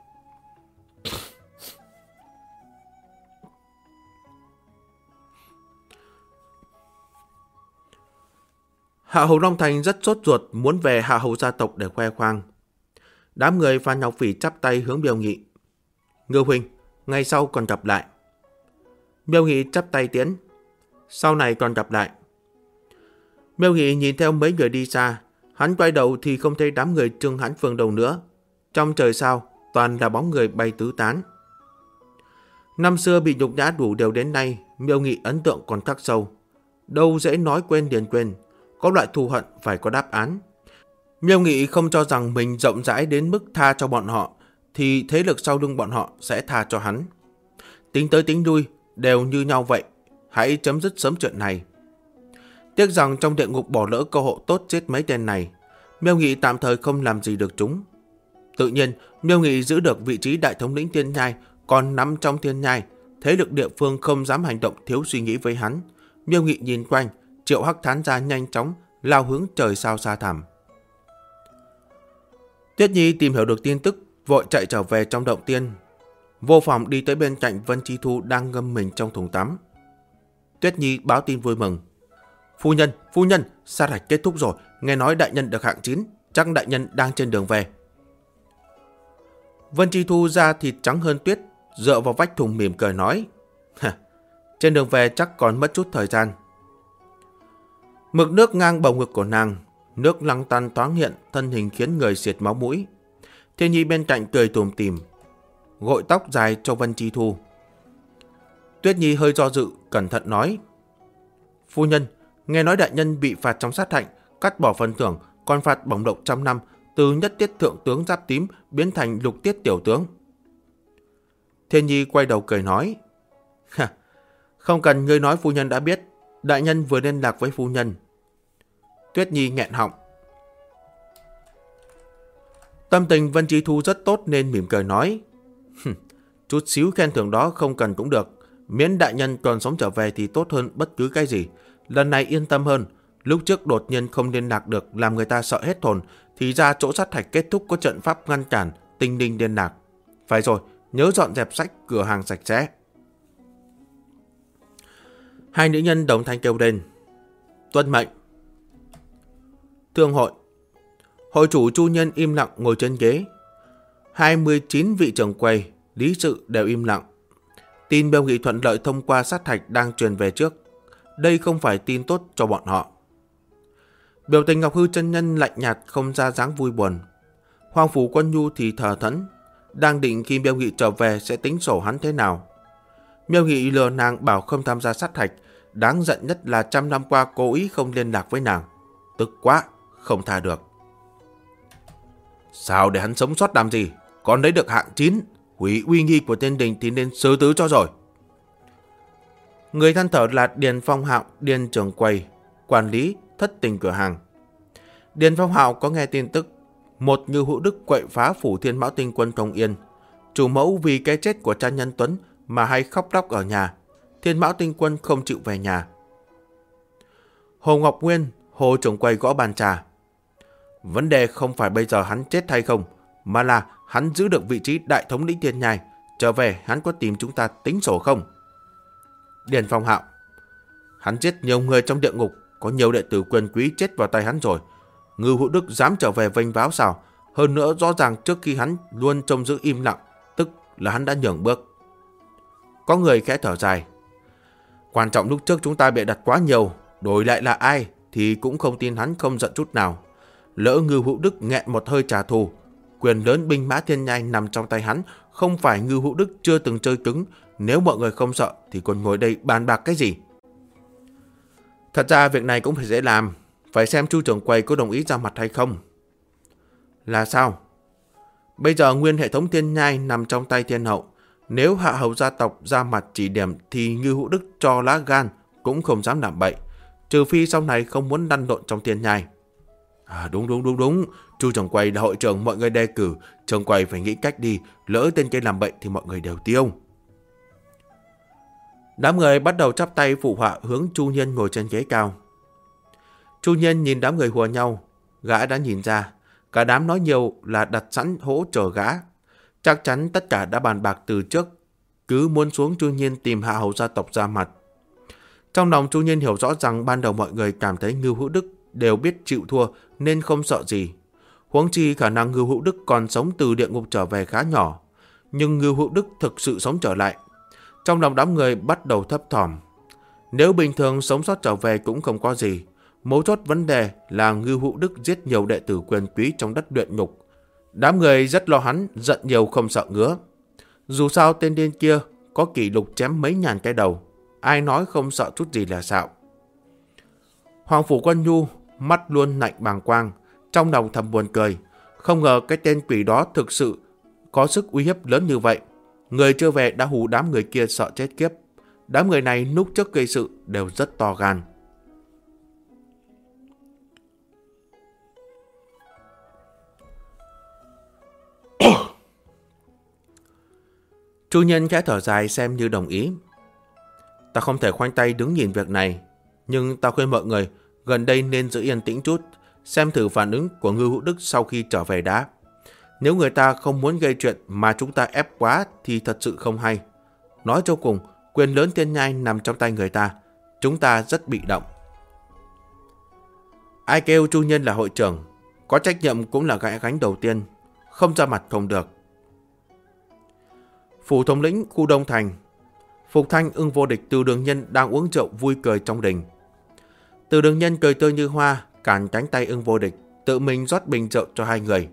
Hạ Hầu Long Thành rất sốt ruột muốn về Hạ Hầu gia tộc để khoe khoang. Đám người Phan Ngọc Phỉ chắp tay hướng Miêu Nghị. Ngưu huynh, ngày sau còn gặp lại. Miêu Nghị chắp tay tiễn. Sau này còn gặp lại. Miêu Nghị nhìn theo mấy người đi xa, hắn quay đầu thì không thấy đám người Trương Hãn Phương đâu nữa. Trong trời sao, toàn là bóng người bay tứ tán. Năm xưa bị nhục nhã đủ điều đến nay, Miêu Nghị ấn tượng còn khắc sâu. Đâu dễ nói quên liền quên, có loại thù hận phải có đáp án. Miêu Nghị không cho rằng mình rộng rãi đến mức tha cho bọn họ, thì thế lực sau lưng bọn họ sẽ tha cho hắn. Tính tới tính lui, đều như nhau vậy, hãy chấm dứt sớm chuyện này. Tiếc rằng trong địa ngục bỏ lỡ cơ hội tốt chết mấy tên này, Miêu Nghị tạm thời không làm gì được chúng. Tự nhiên, Miêu Nghị giữ được vị trí đại thống lĩnh thiên nhai, còn nắm trong thiên nhai, thế lực địa phương không dám hành động thiếu suy nghĩ với hắn. Miêu Nghị nhìn quanh, Triệu Hắc Thán ra nhanh chóng, lao hướng trời sao xa thẳm. Tuyết Nhi tìm hiểu được tin tức, vội chạy trở về trong động tiên. Vô Phòng đi tới bên cạnh Vân Chi Thu đang ngâm mình trong thùng tắm. Tuyết Nhi báo tin vui mừng. Phu nhân, sát hạch kết thúc rồi, nghe nói đại nhân được hạng 9, chắc đại nhân đang trên đường về. Vân Chi Thu da thịt trắng hơn tuyết, dựa vào vách thùng mỉm cười nói. Trên đường về chắc còn mất chút thời gian. Mực nước ngang bầu ngực của nàng, nước lăng tăn thoáng hiện, thân hình khiến người xiết máu mũi. Thiên Nhi bên cạnh cười tủm tỉm, gội tóc dài cho Vân Chi Thu. Tuyết Nhi hơi do dự, cẩn thận nói. Phu nhân, nghe nói đại nhân bị phạt trong sát hạnh, cắt bỏ phần thưởng, còn phạt bổng lộc 100 năm, từ nhất tiết thượng tướng giáp tím biến thành lục tiết tiểu tướng. Thiên Nhi quay đầu cười nói, không cần ngươi nói, phu nhân đã biết, đại nhân vừa liên lạc với phu nhân. Tuyết Nhi nghẹn họng. Tâm tình Vân Chi Thu rất tốt nên mỉm cười nói, chút xíu khen thưởng đó không cần cũng được, miễn đại nhân còn sống trở về thì tốt hơn bất cứ cái gì. Lần này yên tâm hơn, lúc trước đột nhiên không liên lạc được làm người ta sợ hết hồn, thì ra chỗ sát thạch kết thúc có trận pháp ngăn cản, tinh linh liên lạc. Phải rồi, nhớ dọn dẹp sách cửa hàng sạch sẽ. Hai nữ nhân đồng thanh kêu lên, tuân mệnh. Thương hội. Hội chủ Chu Nhân im lặng ngồi trên ghế. 29 vị trưởng quầy, lý sự đều im lặng. Tin Bêu Nghị thuận lợi thông qua sát thạch đang truyền về trước. Đây không phải tin tốt cho bọn họ. Biểu tình Ngọc Hư chân nhân lạnh nhạt, không ra dáng vui buồn. Hoàng Phủ Quân Nhu thì thờ thẫn, đang định khi Bêu Nghị trở về sẽ tính sổ hắn thế nào. Bêu Nghị lừa nàng bảo không tham gia sát thạch, đáng giận nhất là 100 năm qua cố ý không liên lạc với nàng. Tức quá, không tha được. Sao để hắn sống sót làm gì? Còn lấy được hạng 9, hủy uy nghi của Tiên Đình thì nên xử tử cho rồi. Người than thở là Điền Phong Hạo, Điền trưởng quầy, quản lý thất tình cửa hàng. Điền Phong Hạo có nghe tin tức một Ngưu Hữu Đức quậy phá phủ Thiên Mão Tinh Quân Thông Yên. Chủ mẫu vì cái chết của cha Nhân Tuấn mà hay khóc lóc ở nhà. Thiên Mão Tinh Quân không chịu về nhà. Hồ Ngọc Nguyên, Hồ trưởng quầy gõ bàn trà. Vấn đề không phải bây giờ hắn chết hay không, mà là hắn giữ được vị trí đại thống lĩnh Thiên Nhai. Trở về hắn có tìm chúng ta tính sổ không? Điền Phong Hạo. Hắn giết nhiều người trong địa ngục, có nhiều đệ tử quyền quý chết vào tay hắn rồi. Ngưu Hữu Đức dám trở về vênh váo sao? Hơn nữa rõ ràng trước khi hắn luôn trông giữ im lặng, tức là hắn đã nhường bước. Có người khẽ thở dài. Quan trọng lúc trước chúng ta bịa đặt quá nhiều, đổi lại là ai thì cũng không tin hắn không giận chút nào. Lỡ Ngưu Hữu Đức nghẹn một hơi trả thù, quyền lớn binh mã Thiên Nhai nằm trong tay hắn, không phải Ngưu Hữu Đức chưa từng chơi cứng. Nếu mọi người không sợ thì còn ngồi đây bàn bạc cái gì? Thật ra việc này cũng phải dễ làm, phải xem Chu trưởng quầy có đồng ý ra mặt hay không. Là sao? Bây giờ nguyên hệ thống Thiên Nhai nằm trong tay Thiên Hậu. Nếu hạ hầu gia tộc ra mặt chỉ điểm thì Ngưu Hữu Đức cho lá gan cũng không dám làm bậy, trừ phi sau này không muốn lăn lộn trong Thiên Nhai. Đúng. Chu trưởng quầy là hội trưởng mọi người đề cử, trưởng quầy phải nghĩ cách đi, lỡ tên kia làm bệnh thì mọi người đều tiêu. Đám người bắt đầu chắp tay phụ họa hướng Chu Nhân ngồi trên ghế cao. Chu Nhân nhìn đám người hùa nhau, gã đã nhìn ra, cả đám nói nhiều là đặt sẵn hỗ trợ gã. Chắc chắn tất cả đã bàn bạc từ trước, cứ muốn xuống Chu Nhiên tìm hạ hầu gia tộc ra mặt. Trong lòng Chu Nhiên hiểu rõ rằng ban đầu mọi người cảm thấy Ngưu Hữu Đức đều biết chịu thua nên không sợ gì. Huống chi khả năng Ngưu Hữu Đức còn sống từ địa ngục trở về khá nhỏ, nhưng Ngưu Hữu Đức thực sự sống trở lại. Trong lòng đám người bắt đầu thấp thỏm. Nếu bình thường sống sót trở về cũng không có gì, mấu chốt vấn đề là Ngưu Hữu Đức giết nhiều đệ tử quyền quý trong đất luyện ngục. Đám người rất lo hắn, giận nhiều không sợ ngứa. Dù sao tên điên kia có kỷ lục chém mấy ngàn cái đầu, ai nói không sợ chút gì là xạo. Hoàng Phủ Quân Nhu mắt luôn lạnh bàng quang, trong lòng thầm buồn cười. Không ngờ cái tên quỷ đó thực sự có sức uy hiếp lớn như vậy. Người chưa về đã hù đám người kia sợ chết kiếp. Đám người này lúc trước gây sự đều rất to gan. Chu Nhân khẽ thở dài xem như đồng ý. Ta không thể khoanh tay đứng nhìn việc này, nhưng ta khuyên mọi người gần đây nên giữ yên tĩnh chút, xem thử phản ứng của Ngưu Hữu Đức sau khi trở về đã. Nếu người ta không muốn gây chuyện mà chúng ta ép quá thì thật sự không hay. Nói cho cùng, quyền lớn Thiên Nhai nằm trong tay người ta, chúng ta rất bị động. Ai kêu Chu Nhân là hội trưởng, có trách nhiệm cũng là gánh đầu tiên, không ra mặt không được. Phủ thống lĩnh khu Đông Thành, Phục Thanh, Ưng Vô Địch, Từ Đường Nhân đang uống rượu vui cười trong đình. Từ Đường Nhân cười tươi như hoa, cản cánh tay Ưng Vô Địch, tự mình rót bình rượu cho hai người.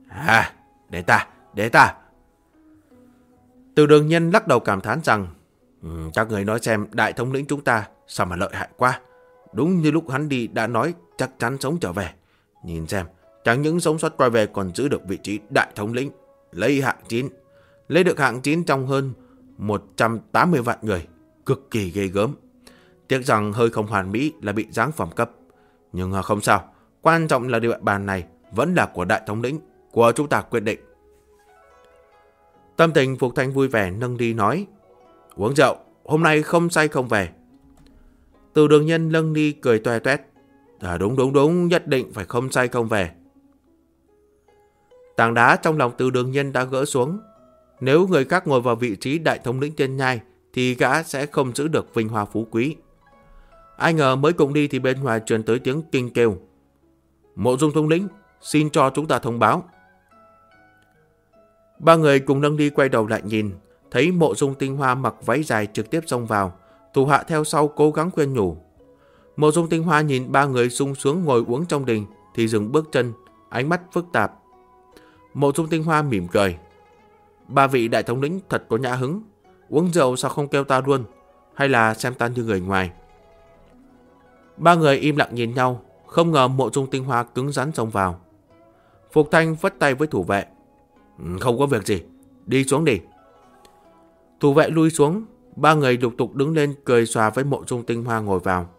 Để ta. Từ Đường Nhân lắc đầu cảm thán rằng, các người nói xem đại thống lĩnh chúng ta sao mà lợi hại quá. Đúng như lúc hắn đi đã nói chắc chắn sống trở về. Nhìn xem, chẳng những sống sót quay về còn giữ được vị trí đại thống lĩnh, lấy hạng 9. Lấy được hạng 9 trong hơn 180 vạn người, cực kỳ ghê gớm. Tiếc rằng hơi không hoàn mỹ là bị giáng phẩm cấp. Nhưng không sao, quan trọng là địa bàn này vẫn là của đại thống lĩnh, của chúng ta quyết định. Tâm tình Phục Thanh vui vẻ nâng ly nói: Uống rượu, hôm nay không say không về. Từ Đường Nhân nâng ly cười toe toét: Đúng, nhất định phải không say không về. Tảng đá trong lòng Từ Đường Nhân đã gỡ xuống. Nếu người khác ngồi vào vị trí đại thống lĩnh Thiên Nhai thì gã sẽ không giữ được vinh hoa phú quý. Ai ngờ mới cùng đi thì bên ngoài truyền tới tiếng kinh kêu: Mộ Dung thống lĩnh, xin cho chúng ta thông báo. Ba người cùng nâng đi quay đầu lại nhìn, thấy Mộ Dung Tinh Hoa mặc váy dài trực tiếp xông vào, thủ hạ theo sau cố gắng khuyên nhủ. Mộ Dung Tinh Hoa nhìn ba người sung sướng ngồi uống trong đình thì dừng bước chân, ánh mắt phức tạp. Mộ Dung Tinh Hoa mỉm cười: Ba vị đại thống lĩnh thật có nhã hứng, uống rượu sao không kêu ta luôn, hay là xem ta như người ngoài? Ba người im lặng nhìn nhau, không ngờ Mộ Dung Tinh Hoa cứng rắn xông vào. Phục Thanh vất tay với thủ vệ: Không có việc gì, đi xuống đi. Thủ vệ lui xuống, ba người lục tục đứng lên cười xòa với Mộ Dung Tinh Hoa ngồi vào.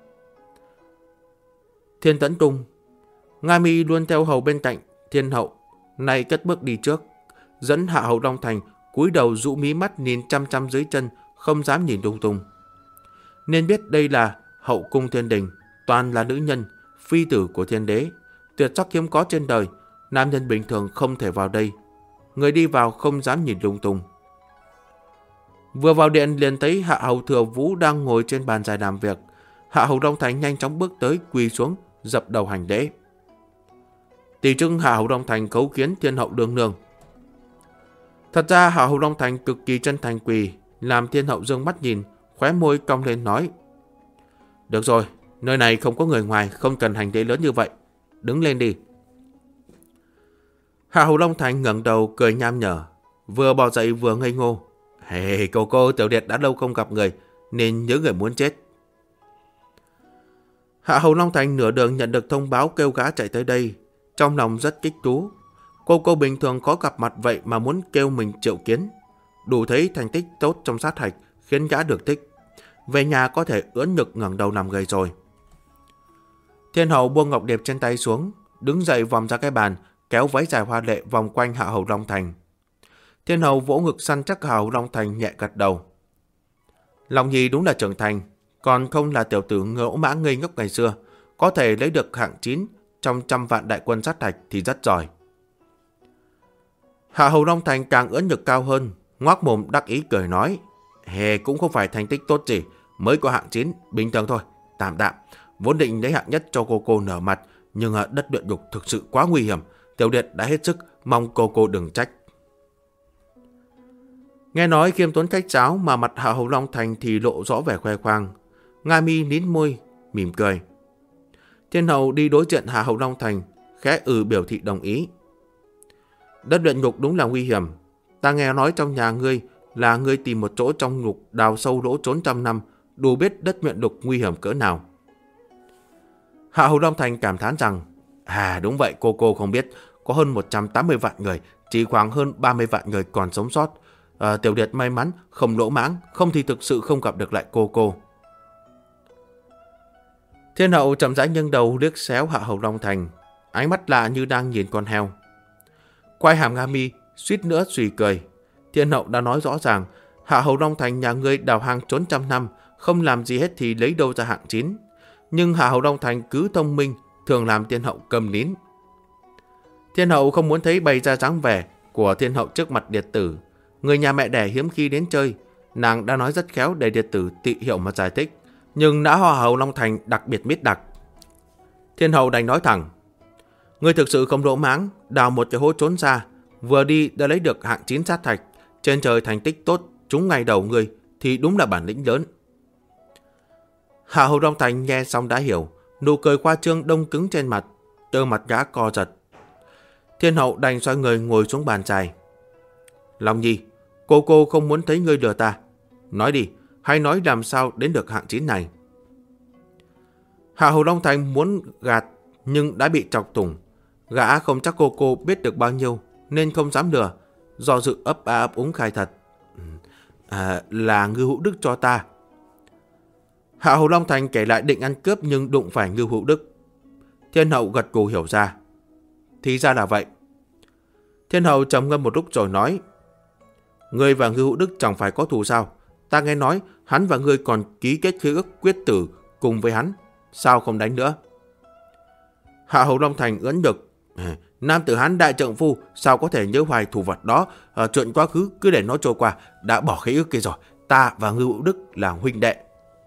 Thiên Tẫn Cung, Nga Mi luôn theo hầu bên cạnh Thiên Hậu, nay cất bước đi trước, dẫn Hạ Hầu Long Thành cúi đầu dụ mí mắt nhìn chăm chăm dưới chân, không dám nhìn lung tung. Nên biết đây là hậu cung thiên đình, toàn là nữ nhân, phi tử của thiên đế, tuyệt sắc hiếm có trên đời, nam nhân bình thường không thể vào đây. Người đi vào không dám nhìn lung tung. Vừa vào điện liền thấy Hạ Hầu Thừa Vũ đang ngồi trên bàn dài làm việc. Hạ Hầu Long Thành nhanh chóng bước tới, quỳ xuống dập đầu hành lễ. Tỷ trưng Hạ Hầu Long Thành khấu kiến Thiên Hậu đương nương. Thật ra Hạ Hầu Long Thành cực kỳ chân thành quỳ, làm Thiên Hậu dương mắt nhìn, khóe môi cong lên nói: Được rồi, nơi này không có người ngoài, không cần hành lễ lớn như vậy, đứng lên đi. Hạ Hầu Long Thành ngẩng đầu cười nham nhở, vừa bò dậy vừa ngây ngô: Cô Tiểu Điệt đã lâu không gặp người, nên nhớ người muốn chết. Hạ Hầu Long Thành nửa đường nhận được thông báo kêu gã chạy tới đây, trong lòng rất kích thú. Cô bình thường có gặp mặt vậy mà muốn kêu mình triệu kiến, đủ thấy thành tích tốt trong sát hạch, khiến gã được thích. Về nhà có thể ưỡn ngực ngẩng đầu nằm gầy rồi. Thiên Hậu buông ngọc điệp trên tay xuống, đứng dậy vòng ra cái bàn, kéo váy dài hoa lệ vòng quanh Hạ Hầu Long Thành. Thiên Hậu vỗ ngực săn chắc Hạ Hầu Long Thành, nhẹ gật đầu. Long Nhi đúng là trưởng thành, còn không là tiểu tử ngỗ mã ngây ngốc ngày xưa, có thể lấy được hạng 9 trong 100 vạn đại quân sát hạch thì rất giỏi. Hạ Hầu Long Thành càng ưỡn ngực cao hơn, ngoác mồm đắc ý cười nói: Cũng không phải thành tích tốt gì, mới có hạng 9, bình thường thôi, tạm. Vốn định lấy hạng nhất cho cô nở mặt, nhưng đất luyện ngục thực sự quá nguy hiểm, Tiểu Điệt đã hết sức, mong cô đừng trách. Nghe nói khiêm tốn khách sáo mà mặt Hạ Hầu Long Thành thì lộ rõ vẻ khoe khoang. Nga Mi nín môi, mỉm cười. Thiên Hậu đi đối diện Hạ Hầu Long Thành, khẽ biểu thị đồng ý. Đất luyện ngục đúng là nguy hiểm. Ta nghe nói trong nhà ngươi là ngươi tìm một chỗ trong ngục đào sâu lỗ trốn 100 năm, đủ biết đất luyện ngục nguy hiểm cỡ nào. Hạ Hầu Long Thành cảm thán rằng: Đúng vậy, cô không biết, có hơn 180 vạn người, chỉ khoảng hơn 30 vạn người còn sống sót. Tiểu Điệt may mắn, không lỗ mãng, không thì thực sự không gặp được lại cô. Thiên Hậu chậm rãi nghiêng đầu liếc xéo Hạ Hầu Long Thành, ánh mắt lạ như đang nhìn con heo. Quay hàm Nga Mi suýt nữa xùy cười. Thiên Hậu đã nói rõ ràng, Hạ Hầu Long Thành nhà ngươi đào hang trốn 100 năm, không làm gì hết thì lấy đâu ra hạng 9. Nhưng Hạ Hầu Long Thành cứ thông minh, thường làm Thiên Hậu câm nín. Thiên Hậu không muốn thấy bày ra dáng vẻ của Thiên Hậu trước mặt Điệt Tử. Người nhà mẹ đẻ hiếm khi đến chơi, nàng đã nói rất khéo để Điệt Tử tị hiểu mà giải thích, nhưng đã Hạ Hầu Long Thành đặc biệt biết đặc. Thiên Hậu đành nói thẳng: Ngươi thực sự không lỗ mãng, đào một cái hố trốn ra, vừa đi đã lấy được hạng 9 sát thạch, trên trời thành tích tốt, trúng ngày đầu ngươi thì đúng là bản lĩnh lớn. Hạ Hầu Long Thành nghe xong đã hiểu, nụ cười khoa trương đông cứng trên mặt, đôi mặt gã co giật. Thiên Hậu đành xoay người ngồi xuống bàn dài. Long Nhi, cô không muốn thấy ngươi lừa ta. Nói đi, hãy nói làm sao đến được hạng 9 này. Hạ Hầu Long Thành muốn gạt nhưng đã bị chọc thủng. Gã không chắc cô biết được bao nhiêu nên không dám lừa, do dự ấp ấp úng khai thật. Là Ngưu Hữu Đức cho ta. Hạ Hầu Long Thành kể lại định ăn cướp nhưng đụng phải Ngưu Hữu Đức. Thiên hậu gật gù hiểu ra. Thì ra là vậy. Thiên hậu trầm ngâm một lúc rồi nói: Ngươi và Ngưu Hữu Đức chẳng phải có thù sao? Ta nghe nói hắn và ngươi còn ký kết khế ước quyết tử cùng với hắn. Sao không đánh nữa? Hạ Hầu Long Thành ưỡn ngực. Nam tử hắn đại trượng phu, sao có thể nhớ hoài thù vật đó? Chuyện quá khứ cứ để nó trôi qua. Đã bỏ khế ước kia rồi. Ta và Ngưu Hữu Đức là huynh đệ.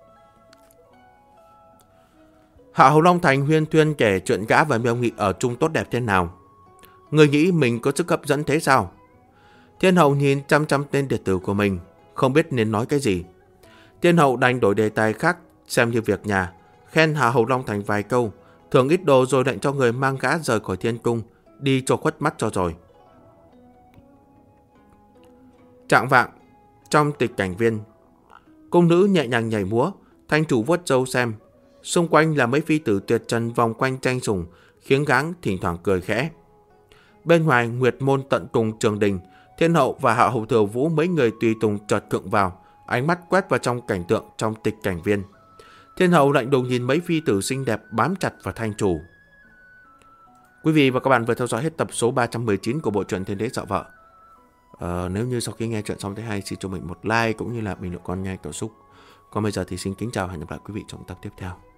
Hạ Hầu Long Thành huyên thuyên kể chuyện gã và Miêu Nghị ở chung tốt đẹp thế nào. Người nghĩ mình có sức hấp dẫn thế sao? Thiên hậu nhìn chăm chăm tên đệ tử của mình, không biết nên nói cái gì. Thiên hậu đành đổi đề tài khác, xem như việc nhà, khen Hạ Hầu Long Thành vài câu, thưởng ít đồ rồi lệnh cho người mang gã rời khỏi thiên cung, đi cho khuất mắt cho rồi. Trạng vạng, trong tịch cảnh viên, cung nữ nhẹ nhàng nhảy múa, thanh chủ vuốt râu xem. Xung quanh là mấy phi tử tuyệt trần vòng quanh tranh sủng, khiến gáng thỉnh thoảng cười khẽ. Bên ngoài Nguyệt Môn tận cùng trường đình, Thiên hậu và Hạ Hầu Thừa Vũ mấy người tùy tùng chợt khựng vào, ánh mắt quét vào trong cảnh tượng trong tịch cảnh viên. Thiên hậu lạnh lùng nhìn mấy phi tử xinh đẹp bám chặt vào thanh chủ. Quý vị và các bạn vừa theo dõi hết tập số 319 của bộ truyện Thiên Đế Dạo Vợ. Nếu như sau khi nghe chuyện xong thấy hay, xin cho mình một like cũng như là bình luận con nhai cảm xúc. Còn bây giờ thì xin kính chào và hẹn gặp lại quý vị trong tập tiếp theo.